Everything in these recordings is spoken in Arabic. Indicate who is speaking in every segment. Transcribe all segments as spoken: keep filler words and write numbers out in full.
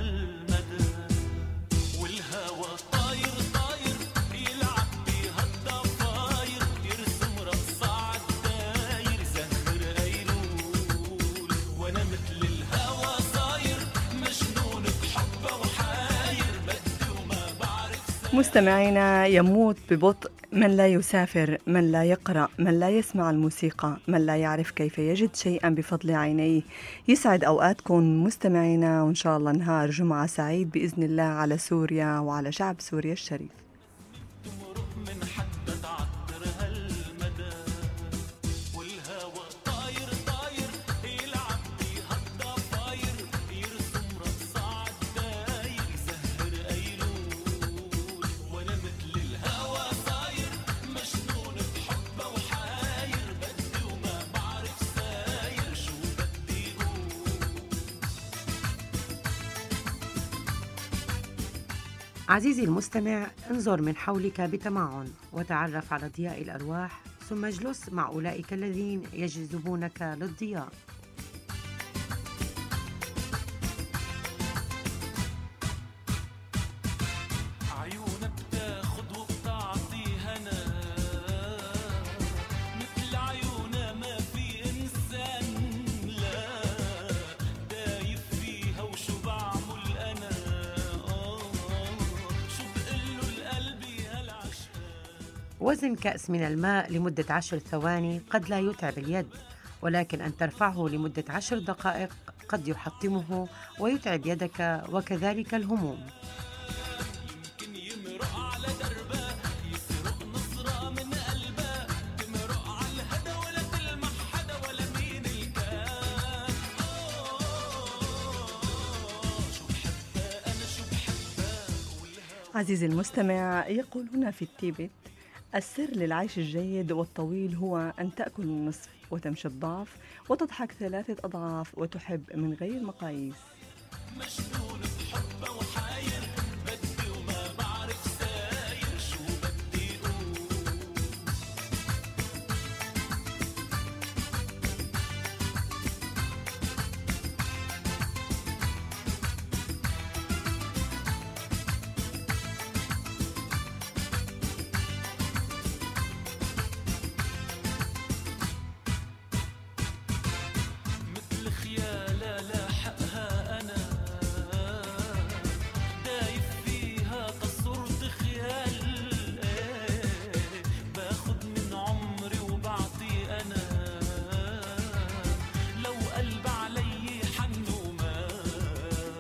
Speaker 1: هالمدى، والهوى طاير طاير يلعب بيها الضفاير، يرسم رقص عالداير زهر أيلول، وأنا مثل الهوى صاير مجنون بحبه وحاير، بدي وما بعرف.
Speaker 2: مستمعينا، يموت ببطء من لا يسافر، من لا يقرأ، من لا يسمع الموسيقى، من لا يعرف كيف يجد شيئا بفضل عينيه. يسعد أوقاتكم مستمعينا، وإن شاء الله نهار جمعة سعيد بإذن الله على سوريا وعلى شعب سوريا الشريف.
Speaker 1: تمرق من حتى تعطر هالمدى، والهوى طاير طاير يلعب بيها الضفاير، يرسم رقص عالداير زهر أيلول، وأنا مثل الهوى صاير مجنون بحبه وحاير، بدي وما بعرف ساير شو بدي قول.
Speaker 3: عزيزي المستمع، انظر من حولك بتمعن وتعرف على ضياء الأرواح، ثم اجلس مع أولئك الذين يجذبونك للضياء.
Speaker 1: عيونك بتاخد وبتعطي هنا، مثل عيونها ما في إنسان لا، دايب فيها وشو بعمل أنا، آه شو بقله لقلبي هالعشقان.
Speaker 3: وزن كأس من الماء لمدة عشر ثواني قد لا يتعب اليد، ولكن أن ترفعه لمدة عشر دقائق قد يحطمه ويتعب يدك، وكذلك الهموم.
Speaker 1: يمكن يمرق على دربه يسرق نصرة من قلبه، تمرق على الهدى ولا تلمح حدا ولا مين الكان، آه شو بحبها أنا شو بحبها والهوى.
Speaker 2: عزيزي المستمع، يقولون في التيبت: السر للعيش الجيد والطويل هو أن تأكل النصف وتمشي الضعف وتضحك ثلاثة أضعاف وتحب من غير مقاييس.
Speaker 1: مجنون بحبه وحاير، بدي وما بعرف ساير شو بدي قول. مثل خيالة لاحقها أنا، دايب فيها تصرت خيال، إيه باخد من عمري وبعطي أنا، لو قلب علي حن ومال،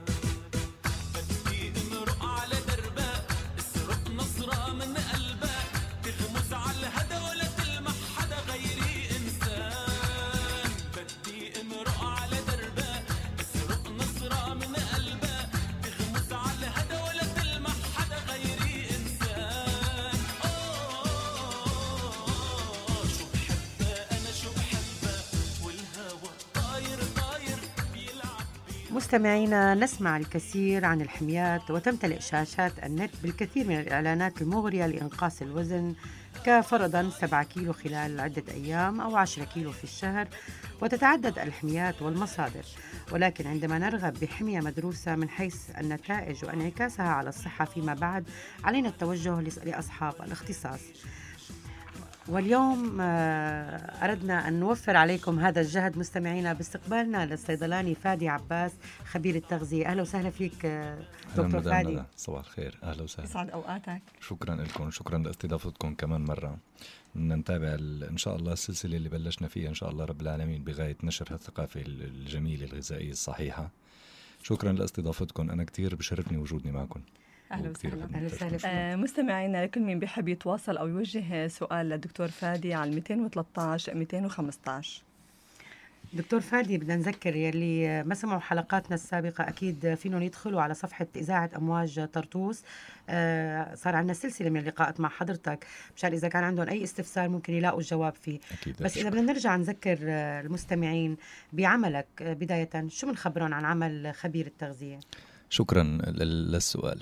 Speaker 1: بدي امرق على دربه اسرق نصرة من قلبه، تغمس على الهدى ولا تلمح حدا غيري إنسان، بدي امرق على دربه اسرق نصرة من قلبه، تغمس على الهدى ولا تلمح حدا غيري إنسان، آه شو بحبها أنا شو بحبها والهوى طاير طاير بيلعب بي.
Speaker 3: مستمعينا، نسمع الكثير عن الحميات وتمتلئ شاشات النت بالكثير من الإعلانات المغرية لإنقاص الوزن، كفرضا سبعة كيلو خلال عدة أيام أو عشرة كيلو في الشهر، وتتعدد الحميات والمصادر، ولكن عندما نرغب بحمية مدروسة من حيث النتائج وانعكاسها على الصحة فيما بعد، علينا التوجه لأصحاب الاختصاص. واليوم آه، أردنا أن نوفر عليكم هذا الجهد مستمعينا باستقبالنا للصيدلاني فادي عباس خبير التغذية. أهلا وسهلا فيك آه، دكتور فادي.
Speaker 4: صباح الخير، أهلا وسهلا.
Speaker 2: يسعد أوقاتك.
Speaker 4: شكرا لكم، شكرا لاستضافتكم كمان مرة. بدنا نتابع إن شاء الله السلسلة اللي بلشنا فيها إن شاء الله رب العالمين بغاية نشر هالثقافة الجميلة الغذائية الصحيحة. شكرا لاستضافتكم، أنا كتير بشرفني وجودي معكم.
Speaker 2: أهلا وسهلا.
Speaker 3: أهلا وسهلا فيك.
Speaker 2: آه مستمعينا، لكل من بيحب يتواصل أو يوجه سؤال للدكتور فادي على مئتين وثلاثة عشر مئتين وخمسة عشر.
Speaker 3: دكتور فادي، بدنا نذكر يلي ما سمعوا حلقاتنا السابقة أكيد فينهم يدخلوا على صفحة إذاعة أمواج طرطوس. آه صار عندنا سلسلة من اللقاءات مع حضرتك، مشان إذا كان عندهم أي استفسار ممكن يلاقوا الجواب فيه.
Speaker 4: أكيد.
Speaker 3: بس إذا بدنا نرجع نذكر آه المستمعين بعملك، آه بداية شو بنخبرهم عن عمل خبير التغذية؟
Speaker 4: شكرا للسؤال.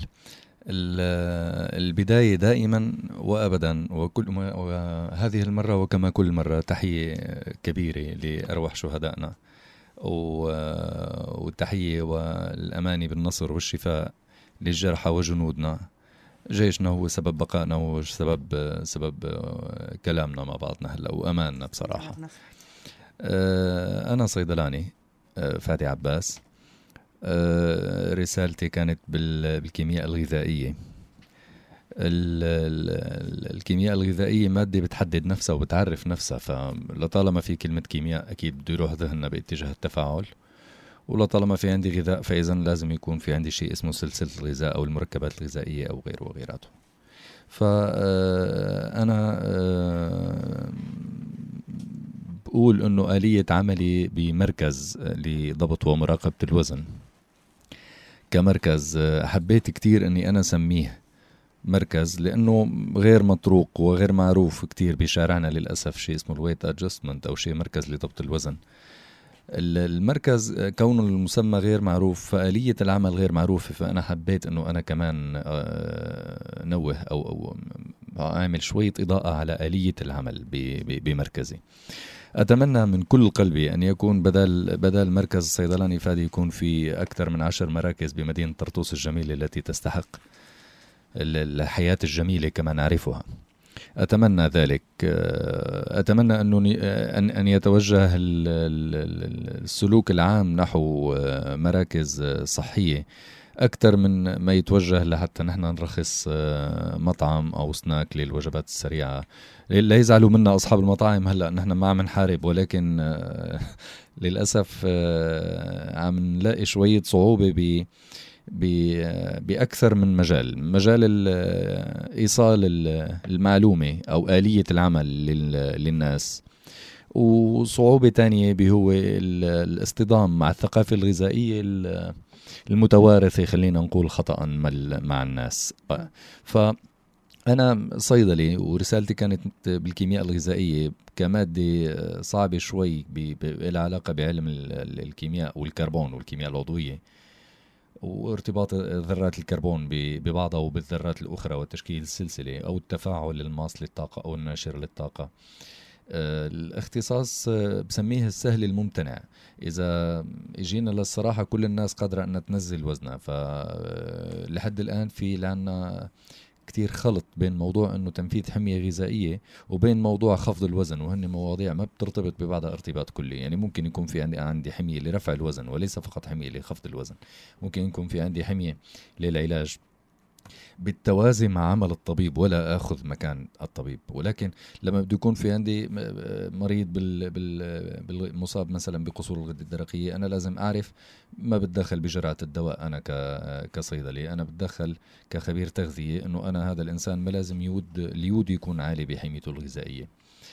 Speaker 4: البداية دائما وأبدا وكل وهذه المرة وكما كل مرة تحية كبيرة لأرواح شهدائنا والتحية والأماني بالنصر والشفاء للجرحى وجنودنا. جيشنا هو سبب بقائنا وسبب سبب كلامنا مع بعضنا هلا وأماننا بصراحة. أنا صيدلاني فادي عباس. رسالتي كانت بالكيمياء الغذائية. الكيمياء الغذائية مادة بتحدد نفسها وبتعرف نفسها، فلطالما في كلمة كيمياء أكيد بده يروح ذهننا باتجاه التفاعل، ولطالما في عندي غذاء فإذا لازم يكون في عندي شيء اسمه سلسلة الغذاء أو المركبات الغذائية أو غيره وغيراته. فأنا بقول أنه آلية عملي بمركز لضبط ومراقبة الوزن كمركز حبيت كتير أني أنا سميه مركز، لأنه غير مطروق وغير معروف كتير بشارعنا للأسف شيء اسمه الويت أدجستمنت أو شيء مركز لضبط الوزن. المركز كونه المسمى غير معروف فآلية العمل غير معروفة، فأنا حبيت أنه أنا كمان نوه أو, أو أعمل شوية إضاءة على آلية العمل بمركزي. أتمنى من كل قلبي أن يكون بدل بدل مركز صيدلاني فادي يكون في أكثر من عشر مراكز بمدينة طرطوس الجميلة التي تستحق الحياة الجميلة كما نعرفها. أتمنى ذلك. أتمنى أنه أن أن يتوجه السلوك العام نحو مراكز صحية أكثر من ما يتوجه لحتى نحن نرخص مطعم أو سناك للوجبات السريعة. لا يزعلوا منا أصحاب المطاعم، هلأ نحن ما عم نحارب، ولكن للأسف عم نلاقي شوية صعوبة ب بأكثر من مجال. مجال إيصال المعلومة أو آلية العمل للناس، وصعوبة تانية بهو الاصطدام مع الثقافة الغذائية المتوارثة، خلينا نقول خطأ مع الناس. فأنا صيدلي ورسالتي كانت بالكيمياء الغذائية كمادة صعبة شوي بالعلاقة بعلم الكيمياء والكربون والكيمياء العضوية وارتباط ذرات الكربون ببعضها وبالذرات الأخرى وتشكيل السلسلة أو التفاعل الماص للطاقة أو الناشر للطاقة. الاختصاص بسميه السهل الممتنع. إذا اجينا للصراحة كل الناس قادرة أن تنزل وزنها، فلحد الآن في لنا كتير خلط بين موضوع أنه تنفيذ حمية غذائية وبين موضوع خفض الوزن، وهن مواضيع ما بترتبط ببعضها ارتباط كلي. يعني ممكن يكون في عندي عندي حمية لرفع الوزن وليس فقط حمية لخفض الوزن. ممكن يكون في عندي حمية للعلاج بالتوازي مع عمل الطبيب ولا أخذ مكان الطبيب. ولكن لما بده يكون في عندي مريض بال بالمصاب مثلا بقصور الغدة الدرقية، أنا لازم أعرف ما بتدخل بجرعة الدواء. أنا كصيدلي أنا بتدخل كخبير تغذية إنه أنا هذا الإنسان ما لازم يود اليود يكون عالي بحميته الغذائية.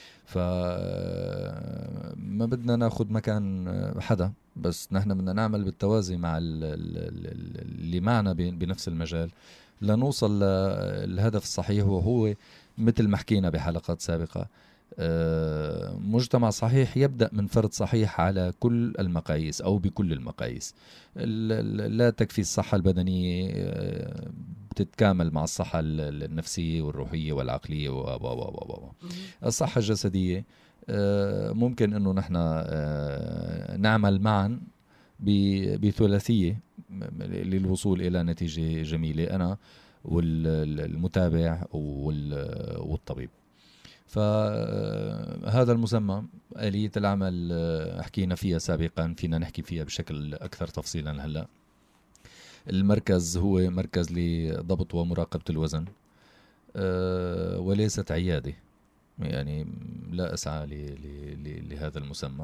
Speaker 4: فما بدنا ناخد مكان حدا، بس نحن بدنا نعمل بالتوازي مع اللي معنا بنفس المجال لنوصل للهدف الصحيح، وهو مثل ما حكينا بحلقات سابقة مجتمع صحيح يبدأ من فرد صحيح على كل المقاييس أو بكل المقاييس. لا تكفي الصحة البدنية، بتتكامل مع الصحة النفسية والروحية والعقلية و الصحة الجسدية ممكن أنه نحن نعمل معا بثلاثية للوصول إلى نتيجة جميلة، أنا والمتابع والطبيب. فهذا المسمى آلية العمل حكينا فيها سابقا، فينا نحكي فيها بشكل أكثر تفصيلا هلأ. المركز هو مركز لضبط ومراقبة الوزن وليست عيادة، يعني لا أسعى لهذا المسمى.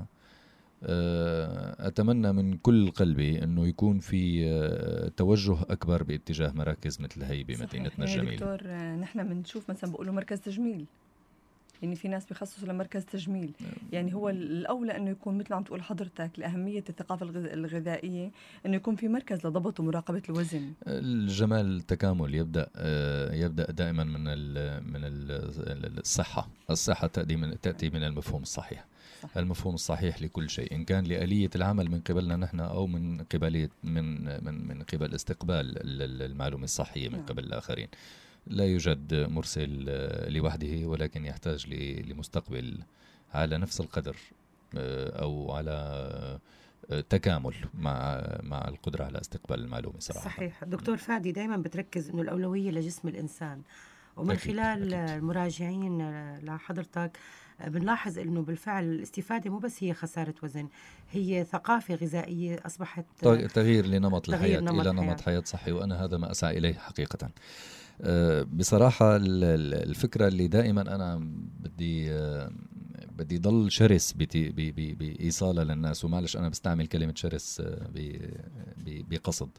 Speaker 4: أتمنى من كل قلبي أنه يكون في توجه أكبر باتجاه مراكز مثل هي بمدينتنا الجميلة.
Speaker 2: دكتور نحن بنشوف مثلا بقولوا مركز تجميل، يعني في ناس بيخصصوا لمركز تجميل، يعني هو الأولى أنه يكون مثل عم تقول حضرتك لأهمية الثقافة الغذائية أنه يكون في مركز لضبط ومراقبة الوزن.
Speaker 4: الجمال التكامل يبدأ يبدأ دائما من من الصحة. الصحة تأتي من تأتي من المفهوم الصحيح. صح. المفهوم الصحيح لكل شيء، إن كان لآلية العمل من قبلنا نحن أو من قبل من من من قبل استقبال المعلومة الصحية من قبل الآخرين. لا يوجد مرسل لوحده، ولكن يحتاج لمستقبل على نفس القدر أو على تكامل مع مع القدرة على استقبال المعلومة صراحة.
Speaker 3: صحيح. دكتور فادي دايما بتركز انه الاولويه لجسم الانسان، ومن
Speaker 4: أكيد
Speaker 3: خلال
Speaker 4: أكيد.
Speaker 3: المراجعين لحضرتك بنلاحظ انه بالفعل الاستفاده مو بس هي خساره وزن، هي ثقافه غذائيه اصبحت
Speaker 4: تغيير لنمط
Speaker 3: تغيير
Speaker 4: الحياة
Speaker 3: نمط
Speaker 4: إلى
Speaker 3: حياة.
Speaker 4: نمط حياة صحي، وأنا هذا ما أسعى إليه حقيقة. أه، بصراحة ال- ال- الفكرة اللي دائما أنا بدي أه، بدي ضل شرس بتي- ب- ب- بإيصالها للناس، ومعلش أنا بستعمل كلمة شرس أه، ب- ب- بقصد.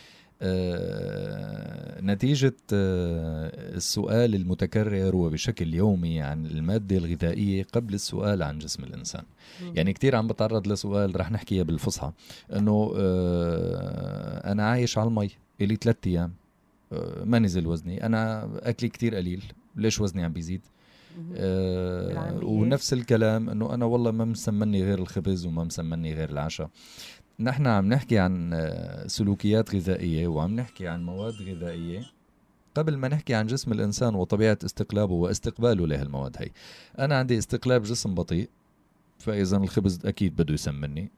Speaker 4: أه، نتيجة أه، السؤال المتكرر وبشكل يومي عن المادة الغذائية قبل السؤال عن جسم الإنسان. يعني كتير عم بتعرض لسؤال رح نحكيها بالفصحى، أنه أه، أنا عايش على المي إلي ثلاثة أيام، أه، ما نزل وزني، أنا أكلي كتير قليل، ليش وزني عم بيزيد؟ أه،
Speaker 3: بالعملية.
Speaker 4: ونفس الكلام أنه أنا والله ما مسمني غير الخبز وما مسمني غير العشاء. نحن عم نحكي عن أه، سلوكيات غذائية، وعم نحكي عن مواد غذائية قبل ما نحكي عن جسم الإنسان وطبيعة استقلابه واستقباله له المواد هي. أنا عندي استقلاب جسم بطيء، فإذا الخبز أكيد بده يسمني،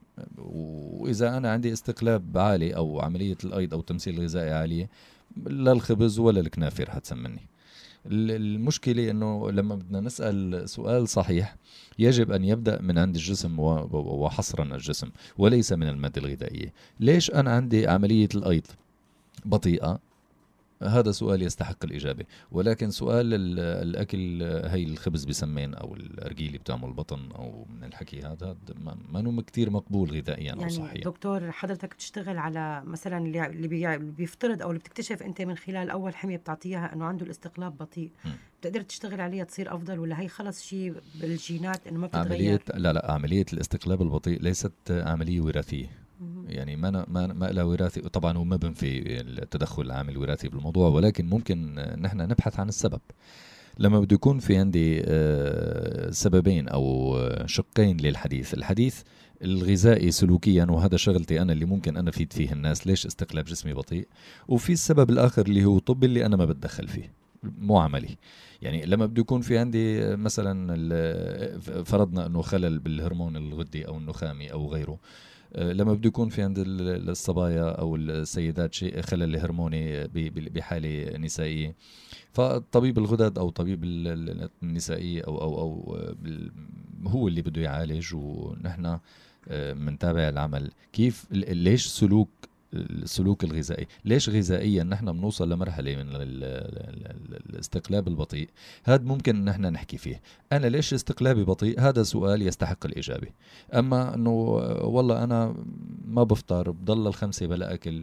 Speaker 4: وإذا أنا عندي استقلاب عالي أو عملية الأيض أو تمثيل غذائي عالية، لا الخبز ولا الكنافة رح تسمني. ال- المشكلة أنه لما بدنا نسأل سؤال صحيح يجب أن يبدأ من عند الجسم و- و- وحصرا الجسم، وليس من المادة الغذائية. ليش أنا عندي عملية الأيض بطيئة؟ هذا سؤال يستحق الإجابة. ولكن سؤال ال- الأكل هي الخبز بسمين أو الأرجيلة بتعمل البطن أو من الحكي هذا هذا ما ما نو كتير مقبول غذائيا أو
Speaker 3: يعني
Speaker 4: صحيا.
Speaker 3: دكتور حضرتك بتشتغل على مثلا اللي اللي بي- اللي بيفترض او اللي بتكتشف انت من خلال اول حميه بتعطيها انه عنده الاستقلاب بطيء،
Speaker 4: م.
Speaker 3: بتقدر تشتغل عليها تصير افضل، ولا هي خلص شيء بالجينات انه ما بتتغير؟
Speaker 4: عملية لا لا عملية الاستقلاب البطيء ليست عملية وراثية.
Speaker 3: مهم.
Speaker 4: يعني ما أنا- ما ما لها وراثي طبعا، وما بنفي التدخل العامل الوراثي بالموضوع، ولكن ممكن نحن نبحث عن السبب. لما بده يكون في عندي آه، سببين أو شقين للحديث، الحديث الغذائي سلوكيا، وهذا شغلتي أنا اللي ممكن أنا فيد فيه الناس ليش استقلاب جسمي بطيء، وفي السبب الآخر اللي هو طبي اللي أنا ما بتدخل فيه، مو عملي. يعني لما بده يكون في عندي مثلا ال- فرضنا أنه خلل بالهرمون الغدي أو النخامي أو غيره، آه، لما بده يكون في عند ال- الصبايا أو السيدات شيء خلل هرموني ب- ب- بحالة نسائية، فطبيب الغدد أو طبيب ال- ال- النسائية أو أو أو آه، بال- هو اللي بده يعالج، ونحن منتابع العمل. كيف ال- ليش سلوك السلوك الغذائي، ليش غذائيا نحن بنوصل لمرحلة من ال- ال- ال- الاستقلاب البطيء؟ هذا ممكن ان احنا نحكي فيه. انا ليش استقلابي بطيء؟ هذا سؤال يستحق الإجابة. اما انه والله انا ما بفطر، بضل الخمسة بلا اكل،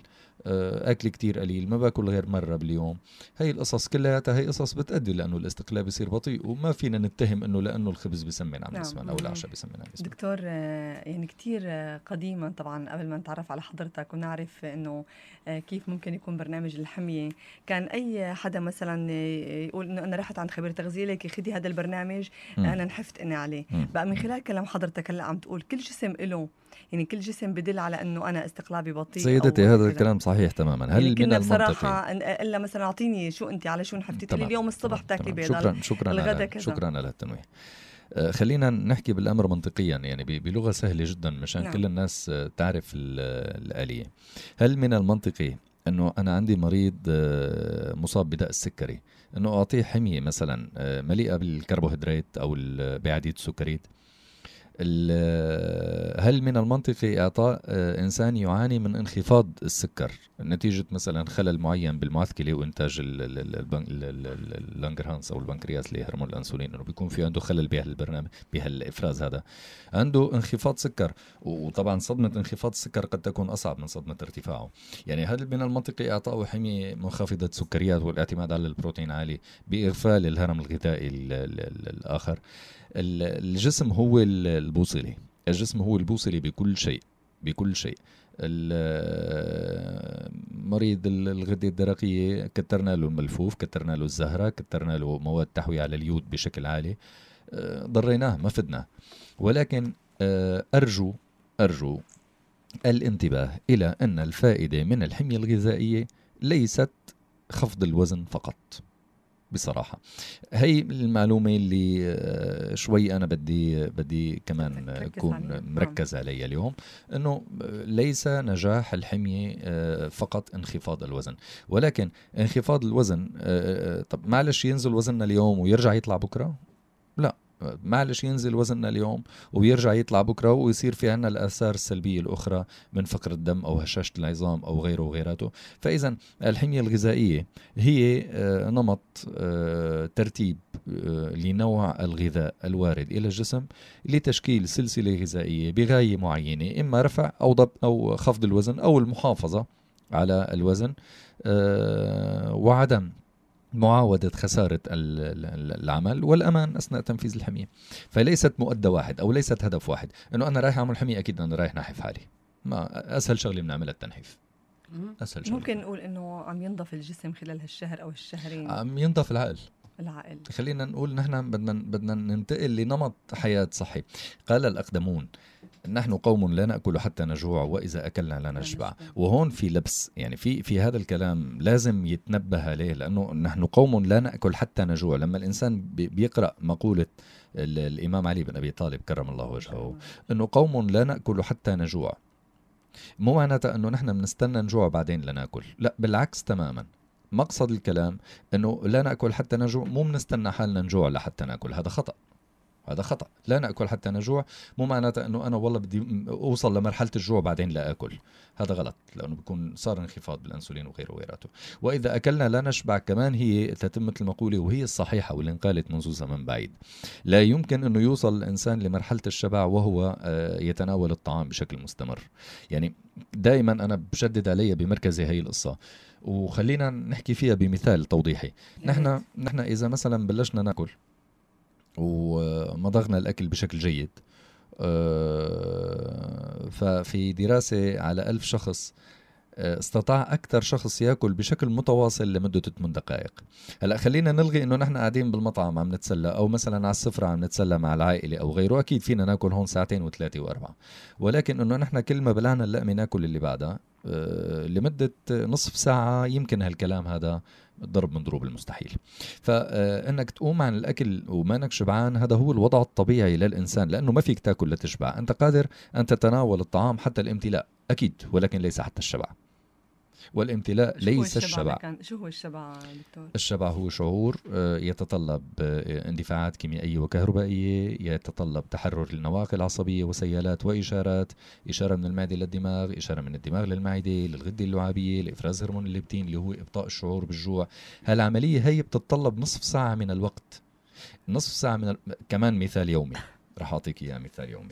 Speaker 4: اكل كتير قليل، ما باكل غير مرة باليوم، هي القصص كلها هي قصص بتأدي لانه الاستقلاب يصير بطيء، وما فينا نتهم انه لانه الخبز بسمن عم
Speaker 2: نعم.
Speaker 4: جسمنا او العشاء بسمن عم جسمنا.
Speaker 2: دكتور، آه، يعني كتير آه، قديما طبعا قبل ما نتعرف على حضرتك ونعرف انه آه، كيف ممكن يكون برنامج الحمية، كان اي حدا مثلا يقول انه انا رحت عند خبير تغذية لك خدي هذا البرنامج،
Speaker 4: مم.
Speaker 2: انا نحفت اني عليه.
Speaker 4: مم.
Speaker 2: بقى من خلال كلام حضرتك هلا عم تقول كل جسم له، يعني كل جسم بدل على انه انا استقلابي بطيء.
Speaker 4: سيدتي
Speaker 2: أو
Speaker 4: هذا
Speaker 2: كذا.
Speaker 4: الكلام صحيح تماما. هل
Speaker 2: يعني
Speaker 4: من
Speaker 2: كنا
Speaker 4: المنطقي؟
Speaker 2: بصراحة إن- الا مثلا اعطيني شو انت على شو نحفتي، تقولي
Speaker 4: تمام،
Speaker 2: اليوم الصبح
Speaker 4: تمام،
Speaker 2: بتاكلي
Speaker 4: تمام.
Speaker 2: بيض،
Speaker 4: شكرا شكرا
Speaker 2: الغدا
Speaker 4: على
Speaker 2: كذا.
Speaker 4: شكرا على التنويه. آه، خلينا نحكي بالامر منطقيا، يعني ب- بلغه سهله جدا مشان
Speaker 2: نعم.
Speaker 4: كل الناس آه، تعرف ال- الاليه. هل من المنطقي انه انا عندي مريض آه، مصاب بداء السكري انه اعطيه حميه مثلا آه، مليئه بالكربوهيدرات او ال- بعديد السكريات؟ ال- هل من المنطقي إعطاء آه، إنسان يعاني من انخفاض السكر نتيجة مثلا خلل معين بالمعثكلة وإنتاج ال- ال- ال- البن- ال- ال- ال- اللانجرهانس أو البنكرياس اللي هرمون الأنسولين، إنه بيكون في عنده خلل بهالبرنامج بهالإفراز هذا، عنده انخفاض سكر، وطبعا صدمة انخفاض السكر قد تكون أصعب من صدمة ارتفاعه. يعني هل من المنطقي إعطاء حمية منخفضة سكريات والاعتماد على البروتين عالي بإغفال الهرم الغذائي ال- ال- ال- الآخر؟ ال- الجسم هو ال- البوصلة، الجسم هو البوصلة بكل شيء بكل شيء. ال- مريض ال- الغدة الدرقية كترنا له الملفوف، كترنا له الزهرة، كترنا له مواد تحوي على اليود بشكل عالي، آه، ضريناه ما فدناه. ولكن آه، أرجو أرجو الانتباه إلى أن الفائدة من الحمية الغذائية ليست خفض الوزن فقط. بصراحة. هي المعلومة اللي شوي أنا بدي بدي كمان أكون مركز عليها اليوم، إنه ليس نجاح الحمية فقط انخفاض الوزن، ولكن انخفاض الوزن. طب معلش ينزل وزننا اليوم ويرجع يطلع بكرة؟ لا، معلش ينزل وزننا اليوم ويرجع يطلع بكرة ويصير في عنا الآثار السلبية الأخرى من فقر الدم أو هشاشة العظام أو غيره وغيراته. فإذا الحمية الغذائية هي نمط ترتيب لنوع الغذاء الوارد إلى الجسم لتشكيل سلسلة غذائية بغاية معينة، إما رفع أو ضبط أو خفض الوزن أو المحافظة على الوزن وعدم معاودة خسارة العمل والأمان أثناء تنفيذ الحمية. فليست مؤدى واحد أو ليست هدف واحد، إنه أنا رايح أعمل حمية أكيد أنا رايح نحف حالي. ما أسهل شغلة بنعملها التنحيف. أسهل شغلة.
Speaker 2: ممكن نقول إنه عم ينضف الجسم خلال هالشهر أو الشهرين.
Speaker 4: عم ينضف العقل.
Speaker 2: العقل.
Speaker 4: خلينا نقول نحن بدنا بدنا ننتقل لنمط حياة صحي. قال الأقدمون نحن قوم لا نأكل حتى نجوع وإذا أكلنا لا نشبع. وهون في لبس، يعني في في هذا الكلام لازم يتنبه عليه، لأنه نحن قوم لا نأكل حتى نجوع. لما الإنسان بيقرأ مقولة الإمام علي بن أبي طالب كرم الله وجهه إنه قوم لا نأكل حتى نجوع، مو معناته إنه نحن بنستنى نجوع بعدين لنأكل، لا بالعكس تماما. مقصد الكلام إنه لا نأكل حتى نجوع، مو بنستنى حالنا نجوع لحتى نأكل، هذا خطأ. هذا خطأ. لا نأكل حتى نجوع مو معناته أنه أنا والله بدي أوصل لمرحلة الجوع بعدين لا أكل، هذا غلط، لأنه بيكون صار انخفاض بالأنسولين وغيره وغيراته. وإذا أكلنا لا نشبع كمان هي تتمة المقولة وهي الصحيحة واللي انقالت منذ زمن بعيد. لا يمكن أنه يوصل الإنسان لمرحلة الشبع وهو يتناول الطعام بشكل مستمر. يعني دائما أنا بشدد عليها بمركزي هي القصة، وخلينا نحكي فيها بمثال توضيحي. نحن نحن إذا مثلا بلشنا نأكل ومضغنا الأكل بشكل جيد، ففي دراسة على ألف شخص استطاع أكثر شخص يأكل بشكل متواصل لمدة ثمان دقائق. هلأ خلينا نلغي إنه نحن قاعدين بالمطعم عم نتسلى أو مثلا على السفرة عم نتسلى مع العائلة أو غيره، أكيد فينا نأكل هون ساعتين وثلاثة وأربعة، ولكن إنه نحن كل ما بلعنا اللقمة نأكل اللي بعدها لمدة نصف ساعة، يمكن هالكلام هذا ضرب من ضروب المستحيل. فإنك تقوم عن الأكل ومانك شبعان هذا هو الوضع الطبيعي للإنسان، لأنه ما فيك تأكل لتشبع. أنت قادر أن تتناول الطعام حتى الامتلاء أكيد، ولكن ليس حتى الشبع. والامتلاء ليس الشبع.
Speaker 2: شو هو الشبع دكتور؟
Speaker 4: الشبع هو شعور يتطلب اندفاعات كيميائية وكهربائية، يتطلب تحرر النواقل العصبية وسيالات وإشارات، إشارة من المعدة للدماغ، إشارة من الدماغ للمعدة للغدة اللعابية لإفراز هرمون الليبتين اللي هو إبطاء الشعور بالجوع. هالعملية هي بتتطلب نصف ساعة من الوقت، نصف ساعة من ال... كمان مثال يومي رح أعطيك إياه مثال يومي.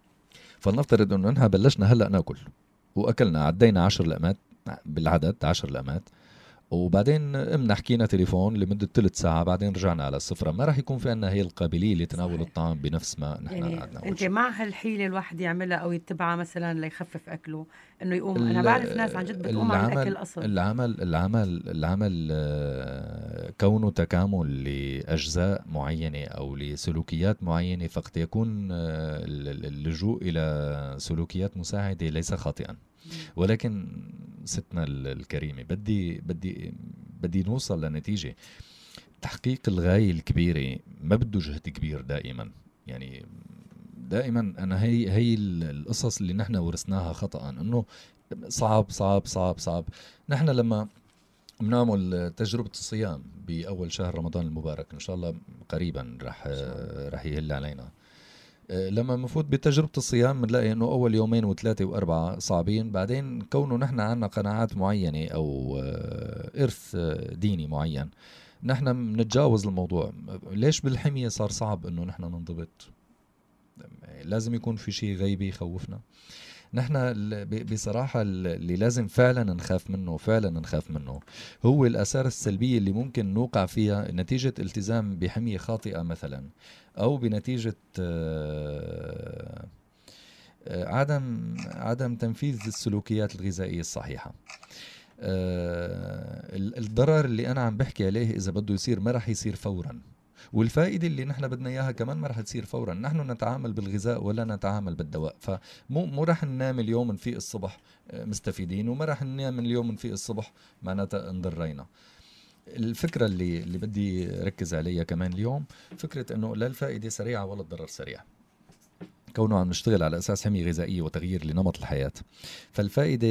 Speaker 4: فلنفترض أنه نحن بلشنا هلأ ناكل وأكلنا عدينا عشر لقمات بالعدد عشر لقمات، وبعدين قمنا حكينا تليفون لمدة ثلث ساعة، بعدين رجعنا على السفرة، ما راح يكون في عنا هي القابلية لتناول الطعام بنفس ما نحن
Speaker 3: يعني
Speaker 4: قعدنا.
Speaker 3: انت مع هالحيلة الواحد يعملها او يتبعها مثلا ليخفف اكله، انه يقوم؟ انا بعرف ناس عن جد بتقوم عن الاكل اصلا.
Speaker 4: العمل العمل العمل آه كونه تكامل لاجزاء معينة او لسلوكيات معينة، فقد يكون آه اللجوء الى سلوكيات مساعدة ليس خاطئا. ولكن ستنا الكريمة بدي بدي بدي نوصل لنتيجة. تحقيق الغاية الكبيرة ما بده جهد كبير دائما، يعني دائما أنا هي هي القصص اللي نحن ورثناها خطأ، إنه صعب صعب صعب صعب. نحن لما بنعمل تجربة الصيام بأول شهر رمضان المبارك إن شاء الله قريبا رح رح يهل علينا، لما مفوت بتجربة الصيام بنلاقي انه اول يومين وثلاثة واربعة صعبين، بعدين كونه نحن عنا قناعات معينة او ارث ديني معين نحن بنتجاوز الموضوع. ليش بالحمية صار صعب انه نحن ننضبط؟ لازم يكون في شيء غيبي يخوفنا. نحن بصراحة اللي لازم فعلا نخاف منه فعلا نخاف منه هو الآثار السلبية اللي ممكن نوقع فيها نتيجة التزام بحمية خاطئة مثلا، أو بنتيجة عدم عدم تنفيذ السلوكيات الغذائية الصحيحة. الضرر اللي أنا عم بحكي عليه إذا بده يصير ما رح يصير فورا، والفائدة اللي نحن بدنا إياها كمان ما رح تصير فورا. نحن نتعامل بالغذاء ولا نتعامل بالدواء، فمو مو رح ننام اليوم نفيق الصبح مستفيدين، وما رح ننام اليوم نفيق الصبح معناتها انضرينا. الفكرة اللي اللي بدي ركز عليها كمان اليوم فكرة انه لا الفائدة سريعة ولا الضرر سريع. كونه عم نشتغل على أساس حمية غذائية وتغيير لنمط الحياة، فالفائدة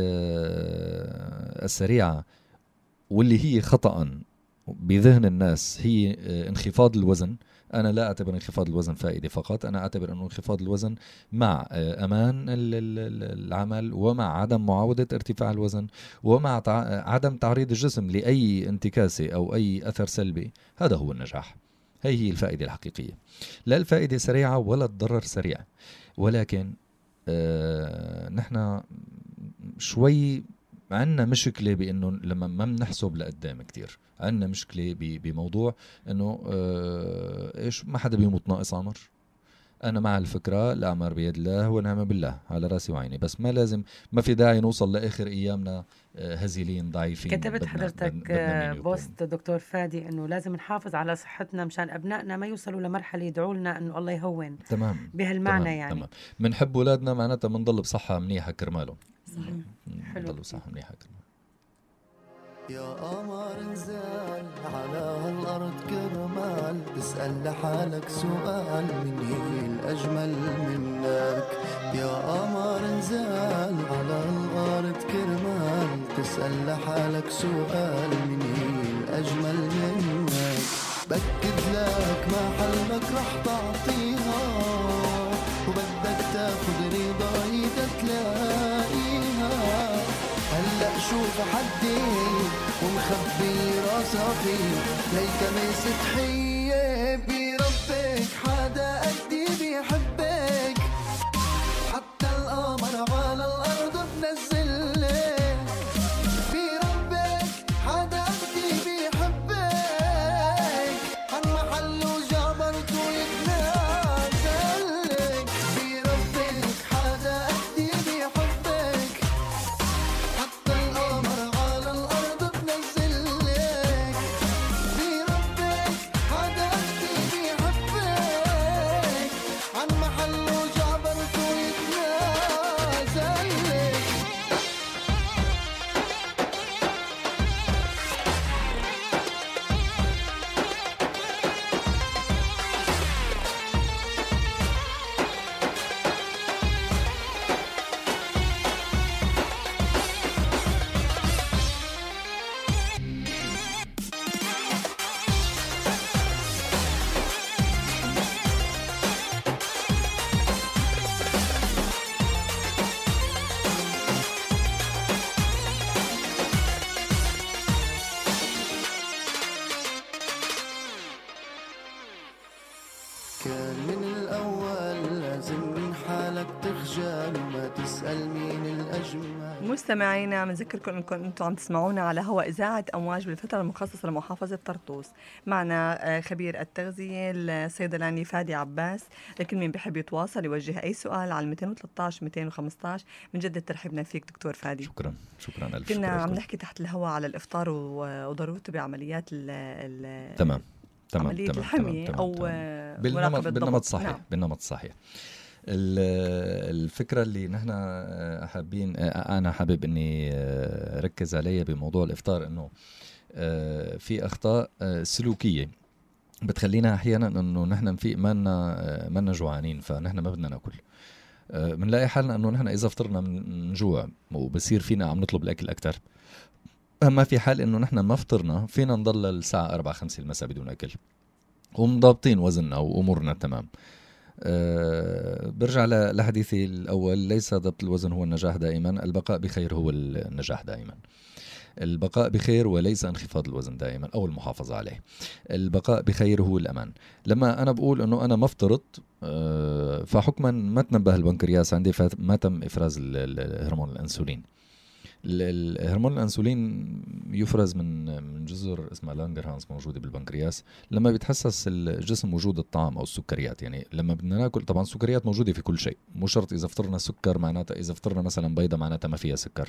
Speaker 4: السريعة واللي هي خطأ بذهن الناس هي انخفاض الوزن. أنا لا أعتبر انخفاض الوزن فائدة فقط، أنا أعتبر أنه انخفاض الوزن مع أمان العمل ومع عدم معاودة ارتفاع الوزن ومع عدم تعريض الجسم لأي انتكاسة أو أي أثر سلبي، هذا هو النجاح. هي هي الفائدة الحقيقية. لا الفائدة سريعة ولا الضرر سريع، ولكن آه نحن شوي عندنا مشكلة بأنه لما ما بنحسب لقدام كتير، عندنا مشكلة بموضوع أنه آه إيش ما حدا بيموت ناقص عمر. أنا مع الفكرة الأعمار بيد الله ونعم بالله على راسي وعيني، بس ما لازم ما في داعي نوصل لآخر أيامنا هزيلين ضعيفين.
Speaker 3: كتبت حضرتك بوست دكتور فادي انه لازم نحافظ على صحتنا مشان ابنائنا ما يوصلوا لمرحله يدعوا لنا انه الله يهون.
Speaker 4: تمام
Speaker 3: بهالمعنى
Speaker 4: تمام.
Speaker 3: يعني
Speaker 4: تمام. بنحب اولادنا معناتها بنضل بصحه منيحه كرمالهم.
Speaker 3: صحيح. حلو.
Speaker 4: بنضل بصحه منيحه كرمالهم.
Speaker 5: يا قمر انزل على هالارض كرمال، تسأل لحالك سؤال من هي الاجمل منك. يا قمر انزل على الارض كرمال، تسأل لحالك سؤال من هي الاجمل منك. بكد لك ما حلمك رح تعطيها، وبدك تاخد رضاي تلاقيها. هلأ شوف حدي ومخبي راسها فيه، ليك ميس تحية بربك حدا قدي بيحبك. حتى القمر على الأرض بنزل لك، بربك حدا قدي بيحبك. عن محله جبرته يتنازل لك، بربك حدا قدي بيحبك. حتى القمر على الأرض بنزل لك، بربك حدا قدي بيحبك. عن محله جبرته يتنازل لك. كان من الأول لازم من حالك تخجل وما تسأل مين الأجمل.
Speaker 2: مستمعينا بنذكركم انكم انتم عم تسمعونا على هواء اذاعه امواج بالفتره المخصصه لمحافظه طرطوس. معنا خبير التغذيه الصيدلاني فادي عباس. لكل مين بحب يتواصل يوجه اي سؤال على مئتين وثلاثة عشر مئتين وخمسة عشر. بنجدد ترحيبنا فيك دكتور فادي.
Speaker 4: شكرا شكرا الف
Speaker 2: كنا
Speaker 4: شكرا.
Speaker 2: عم نحكي تحت الهواء على الافطار وضرورته بعمليات ال
Speaker 4: تمام تمام
Speaker 2: عمليه
Speaker 4: تمام
Speaker 2: الحميه
Speaker 4: تمام
Speaker 2: او
Speaker 4: تمام. بالنمط بالنمط الصحيح.
Speaker 2: نعم.
Speaker 4: بالنمط الصحيح. الفكرة اللي نحن حابين أنا حابب أني ركز عليها بموضوع الإفطار إنه في أخطاء سلوكية بتخلينا أحيانا إنه نحن نفيق مانا مانا جوعانين، فنحن ما بدنا ناكل. بنلاقي حالنا إنه نحن إذا فطرنا من جوع وبصير فينا عم نطلب الأكل أكتر. أما في حال إنه نحن ما فطرنا فينا نضل الساعة أربعة خمسة المساء بدون أكل ومضابطين وزننا وأمورنا تمام. أه برجع لحديثي الأول، ليس ضبط الوزن هو النجاح دائما، البقاء بخير هو النجاح دائما. البقاء بخير وليس انخفاض الوزن دائما أو المحافظة عليه. البقاء بخير هو الأمان. لما أنا بقول أنه أنا ما فطرت أه فحكما ما تنبه البنكرياس عندي فما تم إفراز الهرمون الأنسولين. الهرمون الأنسولين يفرز من من جزر اسمها لانجرهانس موجودة بالبنكرياس. لما بيتحسس الجسم وجود الطعام أو السكريات، يعني لما بدنا ناكل طبعا السكريات موجودة في كل شيء، مو شرط إذا فطرنا سكر معناتها إذا فطرنا مثلا بيضة معناتها ما فيها سكر.